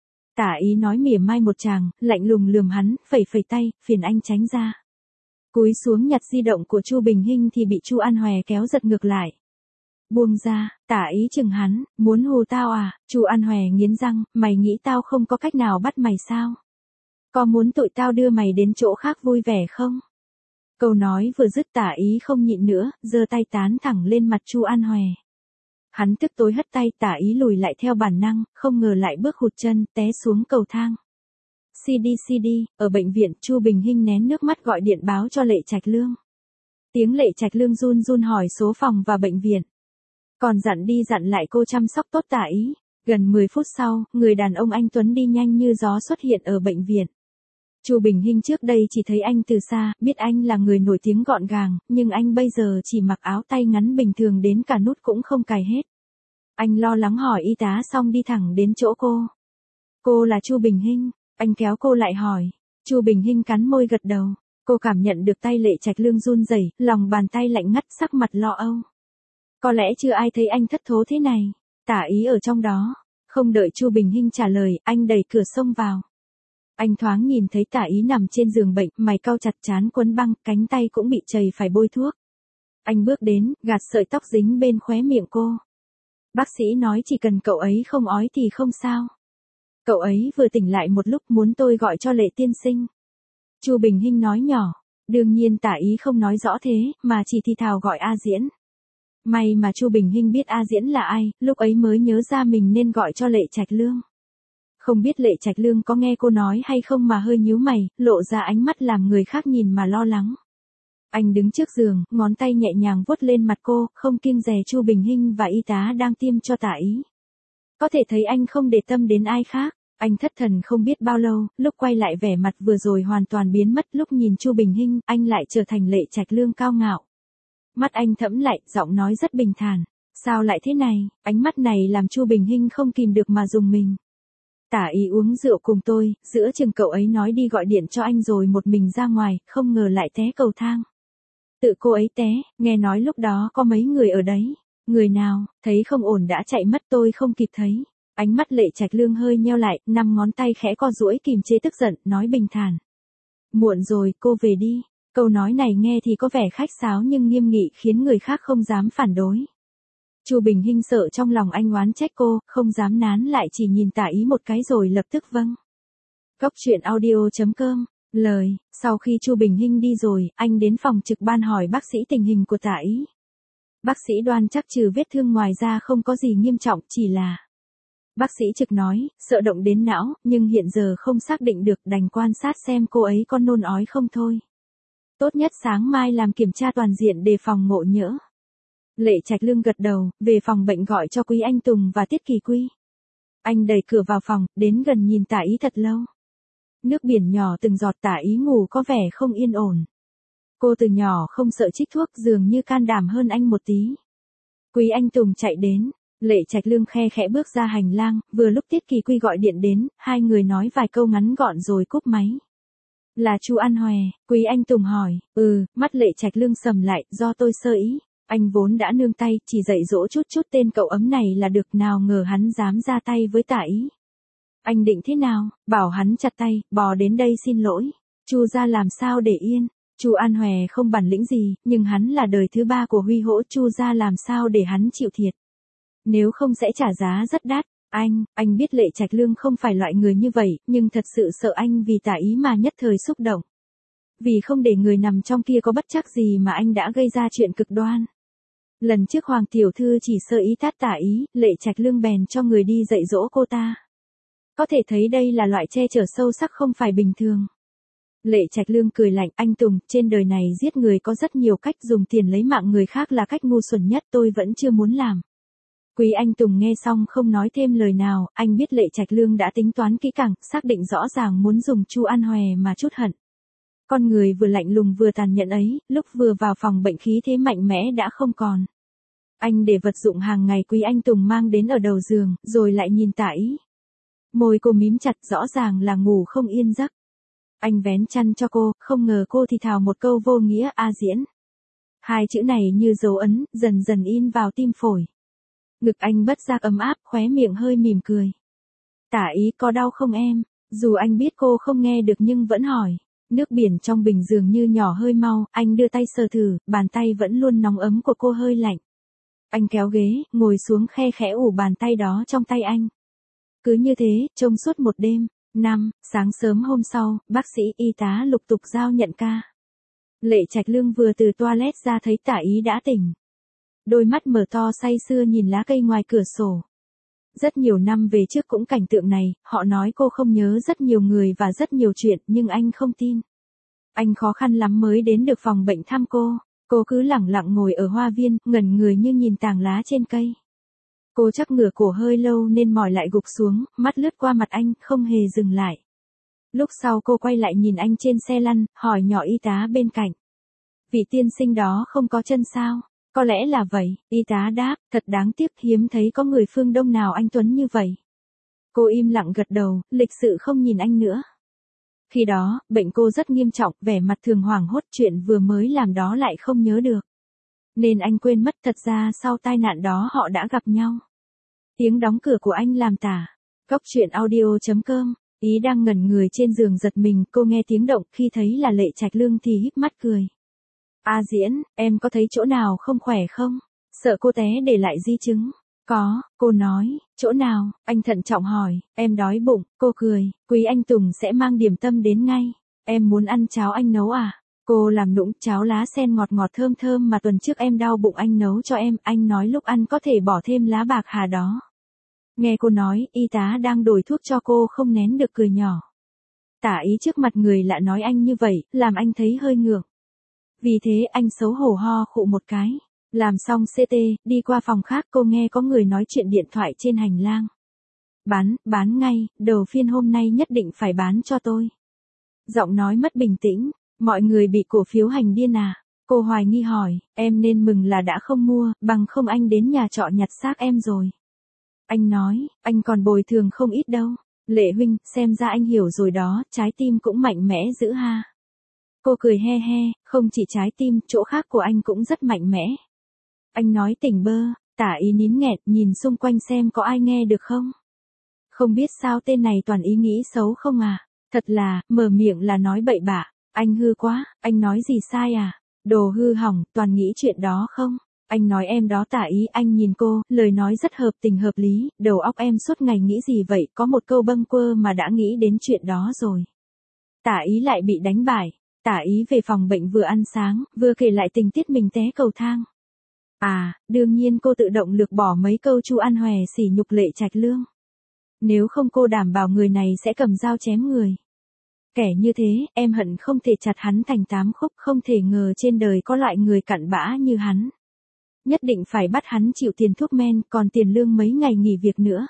Tả Ý nói mỉa mai một tràng, lạnh lùng lườm hắn, phẩy phẩy tay, phiền anh tránh ra. Cúi xuống nhặt di động của Chu Bình Hinh thì bị Chu An Hòe kéo giật ngược lại. Buông ra, Tả Ý chừng hắn, muốn hù tao à? Chu An Hòe nghiến răng, mày nghĩ tao không có cách nào bắt mày sao? Có muốn tụi tao đưa mày đến chỗ khác vui vẻ không? Câu nói vừa dứt Tả Ý không nhịn nữa, giơ tay tán thẳng lên mặt Chu An Hòe. Hắn tức tối hất tay, Tả Ý lùi lại theo bản năng, không ngờ lại bước hụt chân, té xuống cầu thang. xê đê xê đê, ở bệnh viện, Chu Bình Hinh nén nước mắt gọi điện báo cho Lệ Trạch Lương. Tiếng Lệ Trạch Lương run run hỏi số phòng và bệnh viện. Còn dặn đi dặn lại cô chăm sóc tốt Tả Ý. Gần mười phút sau, người đàn ông anh Tuấn đi nhanh như gió xuất hiện ở bệnh viện. Chu Bình Hinh trước đây chỉ thấy anh từ xa, biết anh là người nổi tiếng gọn gàng, nhưng anh bây giờ chỉ mặc áo tay ngắn bình thường đến cả nút cũng không cài hết. Anh lo lắng hỏi y tá xong đi thẳng đến chỗ cô. Cô là Chu Bình Hinh, anh kéo cô lại hỏi. Chu Bình Hinh cắn môi gật đầu, cô cảm nhận được tay Lệ Trạch Lương run rẩy, lòng bàn tay lạnh ngắt, sắc mặt lo âu. Có lẽ chưa ai thấy anh thất thố thế này, Tả Ý ở trong đó. Không đợi Chu Bình Hinh trả lời, anh đẩy cửa xông vào. Anh thoáng nhìn thấy Tả Ý nằm trên giường bệnh, mày cau chặt trán quấn băng, cánh tay cũng bị trầy phải bôi thuốc. Anh bước đến, gạt sợi tóc dính bên khóe miệng cô. Bác sĩ nói chỉ cần cậu ấy không ói thì không sao. Cậu ấy vừa tỉnh lại một lúc, muốn tôi gọi cho Lệ tiên sinh. Chu Bình Hinh nói nhỏ, đương nhiên Tả Ý không nói rõ thế, mà chỉ thì thào gọi A Diễn. May mà Chu Bình Hinh biết A Diễn là ai, lúc ấy mới nhớ ra mình nên gọi cho Lệ Trạch Lương. Không biết Lệ Trạch Lương có nghe cô nói hay không mà hơi nhíu mày, lộ ra ánh mắt làm người khác nhìn mà lo lắng. Anh đứng trước giường, ngón tay nhẹ nhàng vuốt lên mặt cô, không kiêng dè Chu Bình Hinh và y tá đang tiêm cho Tả Ý. Có thể thấy anh không để tâm đến ai khác. Anh thất thần không biết bao lâu, lúc quay lại vẻ mặt vừa rồi hoàn toàn biến mất, lúc nhìn Chu Bình Hinh, anh lại trở thành Lệ Trạch Lương cao ngạo. Mắt anh thẫm lại, giọng nói rất bình thản. Sao lại thế này? Ánh mắt này làm Chu Bình Hinh không kìm được mà rùng mình. Tả Ý uống rượu cùng tôi, giữa chừng cậu ấy nói đi gọi điện cho anh rồi một mình ra ngoài, không ngờ lại té cầu thang. Tự cô ấy té, nghe nói lúc đó có mấy người ở đấy. Người nào, thấy không ổn đã chạy mất, tôi không kịp thấy. Ánh mắt Lệ Trạch Lương hơi nheo lại, năm ngón tay khẽ co duỗi kìm chế tức giận, nói bình thản. Muộn rồi, cô về đi. Câu nói này nghe thì có vẻ khách sáo nhưng nghiêm nghị, khiến người khác không dám phản đối. Chu Bình Hinh sợ trong lòng anh oán trách cô, không dám nán lại, chỉ nhìn Tả Ý một cái rồi lập tức vâng. Góc truyện audio chấm com. Lời, sau khi Chu Bình Hinh đi rồi, anh đến phòng trực ban hỏi bác sĩ tình hình của Tả Ý. Bác sĩ đoan chắc trừ vết thương ngoài ra không có gì nghiêm trọng, chỉ là... Bác sĩ trực nói, sợ động đến não, nhưng hiện giờ không xác định được, đành quan sát xem cô ấy có nôn ói không thôi. Tốt nhất sáng mai làm kiểm tra toàn diện đề phòng ngộ nhỡ. Lệ Trạch Lương gật đầu, về phòng bệnh gọi cho Quý Anh Tùng và Tiết Kỳ Quy. Anh đẩy cửa vào phòng, đến gần nhìn Tả Ý thật lâu. Nước biển nhỏ từng giọt, Tả Ý ngủ có vẻ không yên ổn. Cô từ nhỏ không sợ trích thuốc, dường như can đảm hơn anh một tí. Quý Anh Tùng chạy đến. Lệ Trạch Lương khe khẽ bước ra hành lang, vừa lúc Tiết Kỳ Quy gọi điện đến, hai người nói vài câu ngắn gọn rồi cúp máy. Là Chu An Hòe, Quý Anh Tùng hỏi. Ừ, mắt Lệ Trạch Lương sầm lại, do tôi sơ ý. Anh vốn đã nương tay, chỉ dạy dỗ chút chút tên cậu ấm này là được, nào ngờ hắn dám ra tay với Tả Ý. Anh định thế nào? Bảo hắn chặt tay, bò đến đây xin lỗi. Chu ra làm sao để yên? Chu An Hòe không bản lĩnh gì, nhưng hắn là đời thứ ba của Huy Hỗ, Chu ra làm sao để hắn chịu thiệt? Nếu không sẽ trả giá rất đắt. Anh, anh biết Lệ Trạch Lương không phải loại người như vậy, nhưng thật sự sợ anh vì Tả Ý mà nhất thời xúc động. Vì không để người nằm trong kia có bất trắc gì mà anh đã gây ra chuyện cực đoan. Lần trước Hoàng Tiểu Thư chỉ sơ ý tát Tả Ý, Lệ Trạch Lương bèn cho người đi dạy dỗ cô ta. Có thể thấy đây là loại che chở sâu sắc không phải bình thường. Lệ Trạch Lương cười lạnh, anh Tùng, trên đời này giết người có rất nhiều cách, dùng tiền lấy mạng người khác là cách ngu xuẩn nhất, tôi vẫn chưa muốn làm. Quý Anh Tùng nghe xong không nói thêm lời nào, anh biết Lệ Trạch Lương đã tính toán kỹ càng, xác định rõ ràng muốn dùng Chu An Hòe mà trút hận. Con người vừa lạnh lùng vừa tàn nhẫn ấy, lúc vừa vào phòng bệnh khí thế mạnh mẽ đã không còn. Anh để vật dụng hàng ngày Quý Anh Tùng mang đến ở đầu giường, rồi lại nhìn Tả Ý. Môi cô mím chặt, rõ ràng là ngủ không yên giấc. Anh vén chăn cho cô, không ngờ cô thì thào một câu vô nghĩa, A Diễn. Hai chữ này như dấu ấn, dần dần in vào tim phổi. Ngực anh bất giác ấm áp, khóe miệng hơi mỉm cười. Tả Ý có đau không em? Dù anh biết cô không nghe được nhưng vẫn hỏi. Nước biển trong bình dường như nhỏ hơi mau, anh đưa tay sờ thử, bàn tay vẫn luôn nóng ấm của cô hơi lạnh. Anh kéo ghế, ngồi xuống khe khẽ ủ bàn tay đó trong tay anh. Cứ như thế, trông suốt một đêm. Năm, sáng sớm hôm sau, bác sĩ y tá lục tục giao nhận ca. Lệ Trạch Lương vừa từ toilet ra thấy Tả Ý đã tỉnh. đôi mắt mở to say sưa nhìn lá cây ngoài cửa sổ. Rất nhiều năm về trước cũng cảnh tượng này, họ nói cô không nhớ rất nhiều người và rất nhiều chuyện, nhưng anh không tin. Anh khó khăn lắm mới đến được phòng bệnh thăm cô, cô cứ lẳng lặng ngồi ở hoa viên, ngẩn người như nhìn tàng lá trên cây. Cô chắc ngửa cổ hơi lâu nên mỏi lại gục xuống, mắt lướt qua mặt anh, không hề dừng lại. Lúc sau cô quay lại nhìn anh trên xe lăn, hỏi nhỏ y tá bên cạnh. Vị tiên sinh đó không có chân sao? Có lẽ là vậy, y tá đáp, thật đáng tiếc hiếm thấy có người phương Đông nào anh tuấn như vậy. Cô im lặng gật đầu, lịch sự không nhìn anh nữa. Khi đó, bệnh cô rất nghiêm trọng, vẻ mặt thường hoảng hốt, chuyện vừa mới làm đó lại không nhớ được. Nên anh quên mất, thật ra sau tai nạn đó họ đã gặp nhau. Tiếng đóng cửa của anh làm tả. Góc truyện audio chấm com. Ý đang ngẩn người trên giường giật mình, cô nghe tiếng động, khi thấy là Lệ Trạch Lương thì híp mắt cười. A Diễn, em có thấy chỗ nào không khỏe không? Sợ cô té để lại di chứng. Có, cô nói, chỗ nào? Anh thận trọng hỏi, em đói bụng, cô cười, Quý anh Tùng sẽ mang điểm tâm đến ngay. Em muốn ăn cháo anh nấu à? Cô làm nũng, cháo lá sen ngọt ngọt thơm thơm mà tuần trước em đau bụng anh nấu cho em, anh nói lúc ăn có thể bỏ thêm lá bạc hà đó. Nghe cô nói, y tá đang đổi thuốc cho cô không nén được cười nhỏ. Tả ý trước mặt người lạ nói anh như vậy, làm anh thấy hơi ngượng. Vì thế anh xấu hổ ho khụ một cái. Làm xong xê tê, đi qua phòng khác cô nghe có người nói chuyện điện thoại trên hành lang. Bán, bán ngay, đầu phiên hôm nay nhất định phải bán cho tôi. Giọng nói mất bình tĩnh, mọi người bị cổ phiếu hành điên à? Cô hoài nghi hỏi, em nên mừng là đã không mua, bằng không anh đến nhà trọ nhặt xác em rồi. Anh nói, anh còn bồi thường không ít đâu. Lệ huynh, xem ra anh hiểu rồi đó, trái tim cũng mạnh mẽ dữ ha. Cô cười he he, không chỉ trái tim, chỗ khác của anh cũng rất mạnh mẽ. Anh nói tỉnh bơ, tả ý nín nghẹt, nhìn xung quanh xem có ai nghe được không. Không biết sao tên này toàn ý nghĩ xấu không à, thật là, mở miệng là nói bậy bạ, anh hư quá, anh nói gì sai à, đồ hư hỏng, toàn nghĩ chuyện đó không. Anh nói em đó tả ý, anh nhìn cô, lời nói rất hợp tình hợp lý, đầu óc em suốt ngày nghĩ gì vậy, có một câu bâng quơ mà đã nghĩ đến chuyện đó rồi. Tả ý lại bị đánh bại, tả ý về phòng bệnh vừa ăn sáng, vừa kể lại tình tiết mình té cầu thang. À, đương nhiên cô tự động lược bỏ mấy câu Chu An Hòe sỉ nhục Lệ Trạch Lương. Nếu không cô đảm bảo người này sẽ cầm dao chém người. Kẻ như thế, em hận không thể chặt hắn thành tám khúc, không thể ngờ trên đời có loại người cặn bã như hắn. Nhất định phải bắt hắn chịu tiền thuốc men, còn tiền lương mấy ngày nghỉ việc nữa.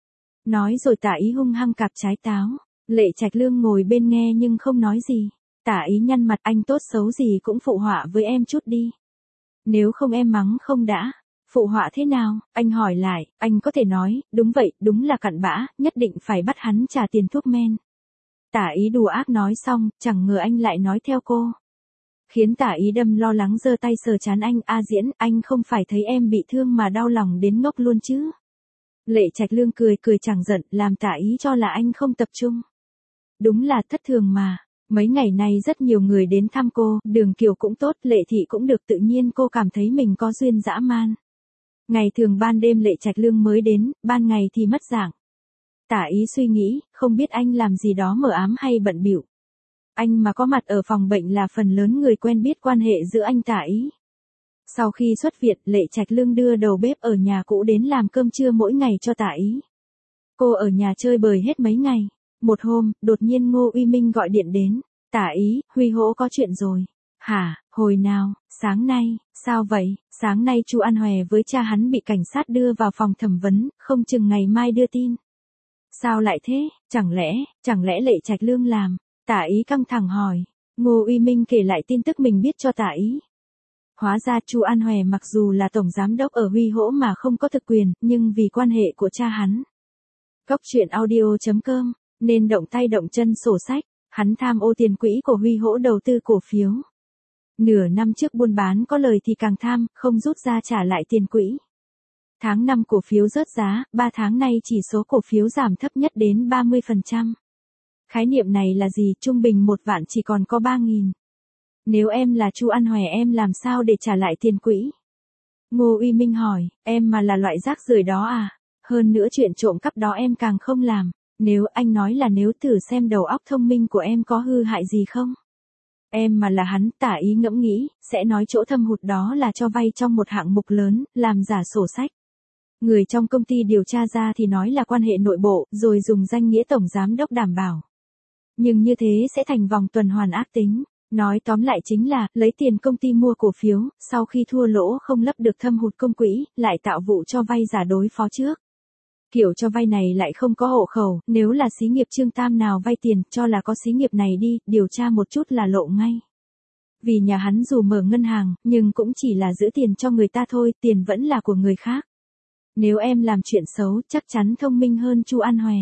Nói rồi tả ý hung hăng cạp trái táo. Lệ Trạch Lương ngồi bên nghe nhưng không nói gì. Tả ý nhăn mặt, anh tốt xấu gì cũng phụ họa với em chút đi. Nếu không em mắng không đã. Phụ họa thế nào? Anh hỏi lại, anh có thể nói, đúng vậy, đúng là cặn bã, nhất định phải bắt hắn trả tiền thuốc men. Tả ý đùa ác nói xong, chẳng ngờ anh lại nói theo cô. Khiến tả ý đâm lo lắng giơ tay sờ trán anh, A Diễn, anh không phải thấy em bị thương mà đau lòng đến ngốc luôn chứ. Lệ Trạch Lương cười cười chẳng giận, làm tả ý cho là anh không tập trung. Đúng là thất thường mà, mấy ngày nay rất nhiều người đến thăm cô, Đường Kiều cũng tốt, Lệ Thị cũng được, tự nhiên cô cảm thấy mình có duyên dã man. Ngày thường ban đêm Lệ Trạch Lương mới đến, ban ngày thì mất dạng. Tả ý suy nghĩ, không biết anh làm gì đó mờ ám hay bận bịu. Anh mà có mặt ở phòng bệnh là phần lớn người quen biết quan hệ giữa anh tả ý. Sau khi xuất viện, Lệ Trạch Lương đưa đầu bếp ở nhà cũ đến làm cơm trưa mỗi ngày cho tả ý. Cô ở nhà chơi bời hết mấy ngày. Một hôm, đột nhiên Ngô Uy Minh gọi điện đến. Tả ý, Huy Hỗ có chuyện rồi. Hả, hồi nào, sáng nay, sao vậy? Sáng nay Chu An Hòe với cha hắn bị cảnh sát đưa vào phòng thẩm vấn, không chừng ngày mai đưa tin. Sao lại thế, chẳng lẽ, chẳng lẽ Lệ Trạch Lương làm? Tả ý căng thẳng hỏi. Ngô Uy Minh kể lại tin tức mình biết cho tả ý. Hóa ra Chu An Hòe mặc dù là tổng giám đốc ở Huy Hỗ mà không có thực quyền, nhưng vì quan hệ của cha hắn. Góc truyện audio chấm com, nên động tay động chân sổ sách, hắn tham ô tiền quỹ của Huy Hỗ đầu tư cổ phiếu. Nửa năm trước buôn bán có lời thì càng tham, không rút ra trả lại tiền quỹ. Tháng năm cổ phiếu rớt giá, ba tháng nay chỉ số cổ phiếu giảm thấp nhất đến ba mươi phần trăm. Khái niệm này là gì? Trung bình một vạn chỉ còn có ba nghìn. Nếu em là Chu An Hòe em làm sao để trả lại tiền quỹ? Ngô Uy Minh hỏi, em mà là loại rác rưởi đó à? Hơn nữa chuyện trộm cắp đó em càng không làm. Nếu anh nói là nếu thử xem đầu óc thông minh của em có hư hại gì không? Em mà là hắn, Tả Ý ngẫm nghĩ, sẽ nói chỗ thâm hụt đó là cho vay trong một hạng mục lớn, làm giả sổ sách. Người trong công ty điều tra ra thì nói là quan hệ nội bộ, rồi dùng danh nghĩa tổng giám đốc đảm bảo. Nhưng như thế sẽ thành vòng tuần hoàn ác tính. Nói tóm lại chính là, lấy tiền công ty mua cổ phiếu, sau khi thua lỗ không lấp được thâm hụt công quỹ, lại tạo vụ cho vay giả đối phó trước. Kiểu cho vay này lại không có hộ khẩu, nếu là xí nghiệp Trương Tam nào vay tiền, cho là có xí nghiệp này đi, điều tra một chút là lộ ngay. Vì nhà hắn dù mở ngân hàng, nhưng cũng chỉ là giữ tiền cho người ta thôi, tiền vẫn là của người khác. Nếu em làm chuyện xấu, chắc chắn thông minh hơn Chu An Hòe.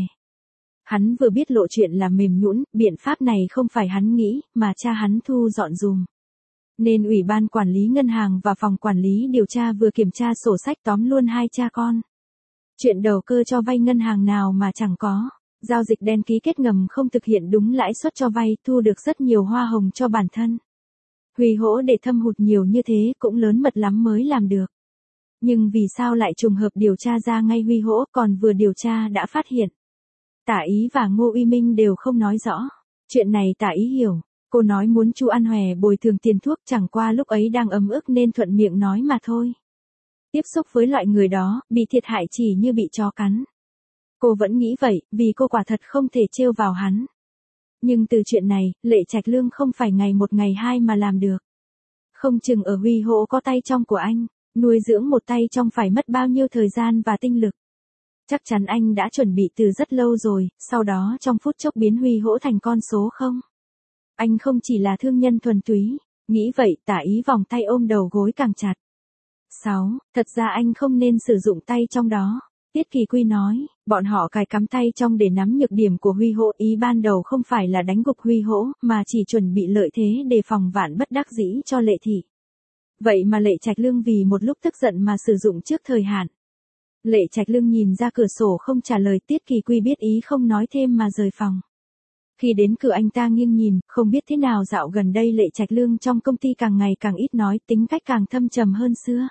Hắn vừa biết lộ chuyện là mềm nhũn, biện pháp này không phải hắn nghĩ, mà cha hắn thu dọn dùm. Nên Ủy ban Quản lý Ngân hàng và Phòng Quản lý Điều tra vừa kiểm tra sổ sách tóm luôn hai cha con. Chuyện đầu cơ cho vay ngân hàng nào mà chẳng có. Giao dịch đen ký kết ngầm không thực hiện đúng lãi suất cho vay, thu được rất nhiều hoa hồng cho bản thân. Huy hỗ để thâm hụt nhiều như thế cũng lớn mật lắm mới làm được. Nhưng vì sao lại trùng hợp điều tra ra ngay Huy hỗ, còn vừa điều tra đã phát hiện. Tả Ý và Ngô Uy Minh đều không nói rõ. Chuyện này Tả Ý hiểu. Cô nói muốn Chu An Hòe bồi thường tiền thuốc, chẳng qua lúc ấy đang ấm ức nên thuận miệng nói mà thôi. Tiếp xúc với loại người đó, bị thiệt hại chỉ như bị chó cắn. Cô vẫn nghĩ vậy, vì cô quả thật không thể trêu vào hắn. Nhưng từ chuyện này, Lệ Trạch Lương không phải ngày một ngày hai mà làm được. Không chừng ở Huy hỗ có tay trong của anh, nuôi dưỡng một tay trong phải mất bao nhiêu thời gian và tinh lực. Chắc chắn anh đã chuẩn bị từ rất lâu rồi, sau đó trong phút chốc biến Huy hỗ thành con số không. Anh không chỉ là thương nhân thuần túy, nghĩ vậy Tả Ý vòng tay ôm đầu gối càng chặt. sáu. Thật ra anh không nên sử dụng tay trong đó. Tiết Kỳ Quy nói, bọn họ cài cắm tay trong để nắm nhược điểm của Huy hỗ, ý ban đầu không phải là đánh gục Huy hỗ, mà chỉ chuẩn bị lợi thế đề phòng vạn bất đắc dĩ cho Lệ Thị. Vậy mà Lệ Trạch Lương vì một lúc tức giận mà sử dụng trước thời hạn. Lệ Trạch Lương nhìn ra cửa sổ không trả lời, Tiết Kỳ Quy biết ý không nói thêm mà rời phòng. Khi đến cửa anh ta nghiêng nhìn, không biết thế nào dạo gần đây Lệ Trạch Lương trong công ty càng ngày càng ít nói, tính cách càng thâm trầm hơn xưa.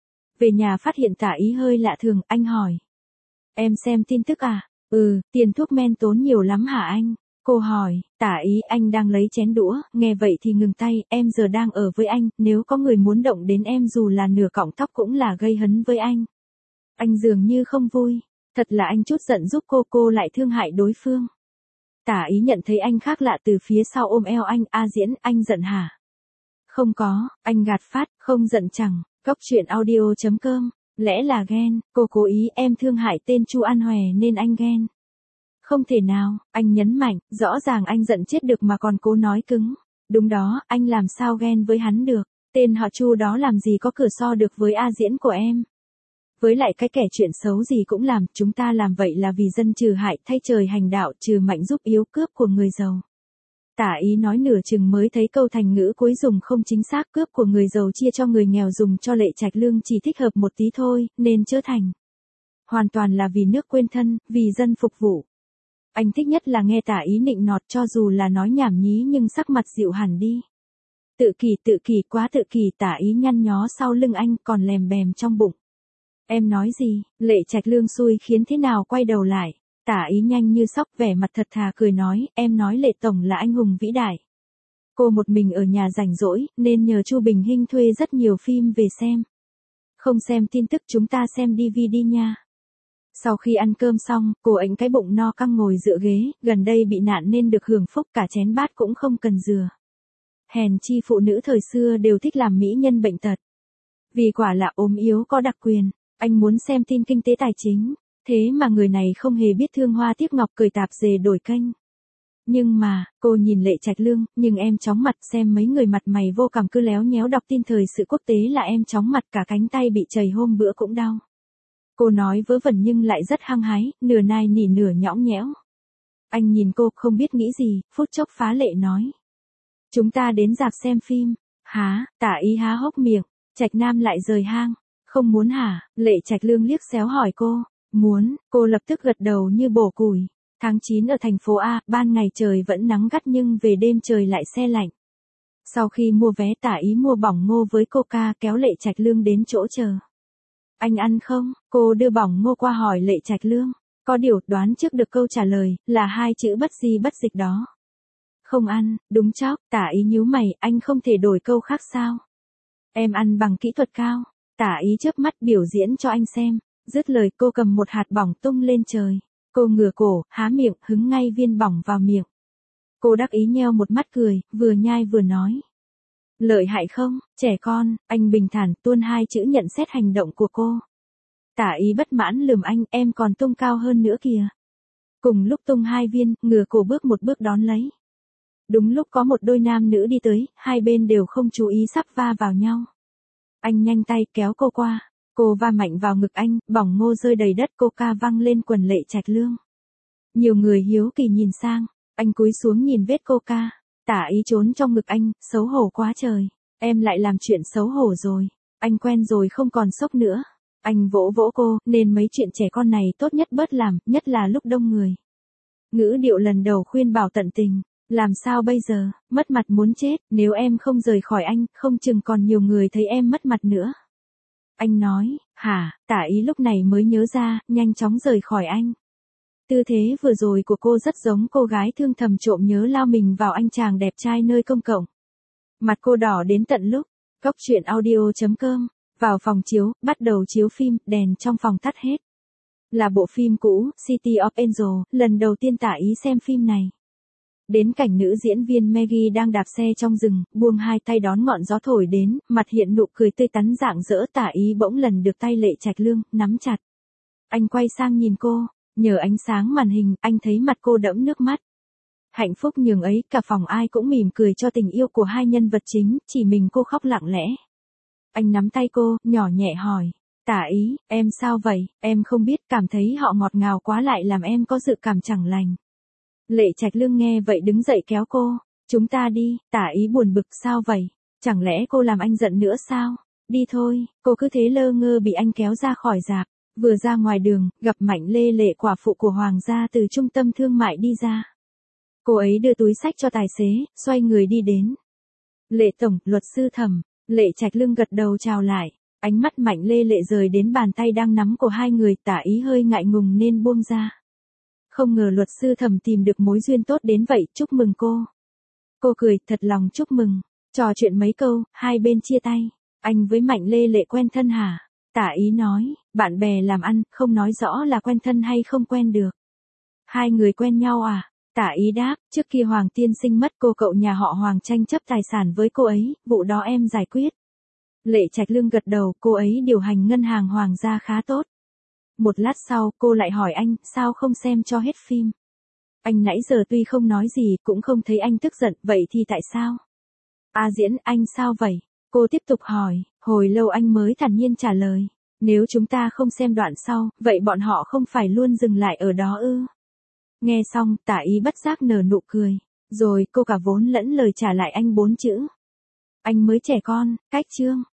Về nhà phát hiện Tả Ý hơi lạ thường, anh hỏi. Em xem tin tức à? Ừ, tiền thuốc men tốn nhiều lắm hả anh? Cô hỏi, Tả Ý, anh đang lấy chén đũa, nghe vậy thì ngừng tay, em giờ đang ở với anh, nếu có người muốn động đến em dù là nửa cọng tóc cũng là gây hấn với anh. Anh dường như không vui, thật là anh chút giận giúp cô, cô lại thương hại đối phương. Tả Ý nhận thấy anh khác lạ từ phía sau ôm eo anh, A Diễn, anh giận hả? Không có, anh gạt phát, không giận chẳng. Cóc truyện audio chấm com, lẽ là ghen, cô cố ý, em thương hại tên Chu An Hòe nên anh ghen. Không thể nào, anh nhấn mạnh, rõ ràng anh giận chết được mà còn cố nói cứng. Đúng đó, anh làm sao ghen với hắn được, tên họ Chu đó làm gì có cửa so được với A Diễn của em. Với lại cái kẻ chuyện xấu gì cũng làm, chúng ta làm vậy là vì dân trừ hại, thay trời hành đạo, trừ mạnh giúp yếu cướp của người giàu. Tả Ý nói nửa chừng mới thấy câu thành ngữ cuối dùng không chính xác, cướp của người giàu chia cho người nghèo dùng cho Lệ Trạch Lương chỉ thích hợp một tí thôi, nên chữa thành. Hoàn toàn là vì nước quên thân, vì dân phục vụ. Anh thích nhất là nghe Tả Ý nịnh nọt, cho dù là nói nhảm nhí nhưng sắc mặt dịu hẳn đi. Tự kỷ tự kỷ quá tự kỷ, Tả Ý nhăn nhó sau lưng anh còn lèm bèm trong bụng. Em nói gì? Lệ Trạch Lương xui khiến thế nào quay đầu lại. Tả Ý nhanh như sóc vẻ mặt thật thà cười nói, em nói Lệ Tổng là anh hùng vĩ đại. Cô một mình ở nhà rảnh rỗi, nên nhờ Chu Bình Hinh thuê rất nhiều phim về xem. Không xem tin tức chúng ta xem đê vê đê nha. Sau khi ăn cơm xong, cô ảnh cái bụng no căng ngồi dựa ghế, gần đây bị nạn nên được hưởng phúc cả chén bát cũng không cần rửa. Hèn chi phụ nữ thời xưa đều thích làm mỹ nhân bệnh tật. Vì quả là ốm yếu có đặc quyền, anh muốn xem tin kinh tế tài chính. Thế mà người này không hề biết thương hoa tiếc ngọc, cười tạp dề đổi kênh. Nhưng mà, cô nhìn Lệ Trạch Lương, nhưng em chóng mặt, xem mấy người mặt mày vô cảm cứ léo nhéo đọc tin thời sự quốc tế là em chóng mặt, cả cánh tay bị chảy hôm bữa cũng đau. Cô nói vớ vẩn nhưng lại rất hăng hái, nửa nài nỉ nửa nhõng nhẽo. Anh nhìn cô không biết nghĩ gì, phút chốc phá lệ nói. Chúng ta đến rạp xem phim. Há, Tả Ý há hốc miệng, Trạch Nam lại rời hang. Không muốn hả? Lệ Trạch Lương liếc xéo hỏi cô. Muốn, cô lập tức gật đầu như bổ củi. Tháng chín ở thành phố A, ban ngày trời vẫn nắng gắt nhưng về đêm trời lại se lạnh. Sau khi mua vé, Tả Ý mua bỏng ngô với coca kéo Lệ Trạch Lương đến chỗ chờ. Anh ăn không? Cô đưa bỏng ngô qua hỏi Lệ Trạch Lương. Có điều đoán trước được câu trả lời, là hai chữ bất di bất dịch đó. Không ăn, đúng chóc, Tả Ý nhíu mày, anh không thể đổi câu khác sao? Em ăn bằng kỹ thuật cao. Tả Ý chớp mắt biểu diễn cho anh xem. Dứt lời cô cầm một hạt bỏng tung lên trời. Cô ngửa cổ, há miệng, hứng ngay viên bỏng vào miệng. Cô đắc ý nheo một mắt cười, vừa nhai vừa nói. Lợi hại không, trẻ con, anh bình thản tuôn hai chữ nhận xét hành động của cô. Tả Ý bất mãn lườm anh, em còn tung cao hơn nữa kìa. Cùng lúc tung hai viên, ngửa cổ bước một bước đón lấy. Đúng lúc có một đôi nam nữ đi tới, hai bên đều không chú ý sắp va vào nhau. Anh nhanh tay kéo cô qua, cô va mạnh vào ngực anh, bỏng ngô rơi đầy đất, coca văng lên quần Lệ Trạch Lương. Nhiều người hiếu kỳ nhìn sang, anh cúi xuống nhìn vết coca. Tả Ý trốn trong ngực anh, xấu hổ quá trời. Em lại làm chuyện xấu hổ rồi. Anh quen rồi không còn sốc nữa. Anh vỗ vỗ cô, nên mấy chuyện trẻ con này tốt nhất bớt làm, nhất là lúc đông người. Ngữ điệu lần đầu khuyên bảo tận tình. Làm sao bây giờ, mất mặt muốn chết, nếu em không rời khỏi anh, không chừng còn nhiều người thấy em mất mặt nữa. Anh nói, hả, Tả Ý lúc này mới nhớ ra, nhanh chóng rời khỏi anh. Tư thế vừa rồi của cô rất giống cô gái thương thầm trộm nhớ lao mình vào anh chàng đẹp trai nơi công cộng. Mặt cô đỏ đến tận lúc, Cóc truyện audio chấm com, vào phòng chiếu, bắt đầu chiếu phim, đèn trong phòng tắt hết. Là bộ phim cũ, City of Angel, lần đầu tiên Tả Ý xem phim này. Đến cảnh nữ diễn viên Maggie đang đạp xe trong rừng, buông hai tay đón ngọn gió thổi đến, mặt hiện nụ cười tươi tắn rạng rỡ. Tả Ý bỗng lần được tay Lệ Trạch Lương, nắm chặt. Anh quay sang nhìn cô, nhờ ánh sáng màn hình, anh thấy mặt cô đẫm nước mắt. Hạnh phúc nhường ấy, cả phòng ai cũng mỉm cười cho tình yêu của hai nhân vật chính, chỉ mình cô khóc lặng lẽ. Anh nắm tay cô, nhỏ nhẹ hỏi, Tả Ý, em sao vậy, em không biết, cảm thấy họ ngọt ngào quá lại làm em có dự cảm chẳng lành. Lệ Trạch Lương nghe vậy đứng dậy kéo cô, chúng ta đi. Tả Ý buồn bực, sao vậy, chẳng lẽ cô làm anh giận nữa sao? Đi thôi. Cô cứ thế lơ ngơ bị anh kéo ra khỏi rạp. Vừa ra ngoài đường, gặp Mạnh Lê Lệ, quả phụ của Hoàng gia từ trung tâm thương mại đi ra. Cô ấy đưa túi xách cho tài xế, xoay người đi đến. Lệ tổng, luật sư Thẩm. Lệ Trạch Lương gật đầu chào lại. Ánh mắt Mạnh Lê Lệ rời đến bàn tay đang nắm của hai người. Tả Ý hơi ngại ngùng nên buông ra. Không ngờ luật sư Thẩm tìm được mối duyên tốt đến vậy, chúc mừng cô. Cô cười, thật lòng chúc mừng. Trò chuyện mấy câu, hai bên chia tay. Anh với Mạnh Lê Lệ quen thân hả? Tả Ý nói, bạn bè làm ăn, không nói rõ là quen thân hay không quen được. Hai người quen nhau à? Tả Ý đáp, trước kia Hoàng tiên sinh mất, cô cậu nhà họ Hoàng tranh chấp tài sản với cô ấy, vụ đó em giải quyết. Lệ Trạch Lương gật đầu, cô ấy điều hành ngân hàng Hoàng gia khá tốt. Một lát sau, cô lại hỏi anh, sao không xem cho hết phim? Anh nãy giờ tuy không nói gì, cũng không thấy anh tức giận, vậy thì tại sao? A Diễn, anh sao vậy? Cô tiếp tục hỏi, hồi lâu anh mới thản nhiên trả lời. Nếu chúng ta không xem đoạn sau, vậy bọn họ không phải luôn dừng lại ở đó ư? Nghe xong, Tả Ý bất giác nở nụ cười. Rồi cô cả vốn lẫn lời trả lại anh bốn chữ. Anh mới trẻ con, cách chương.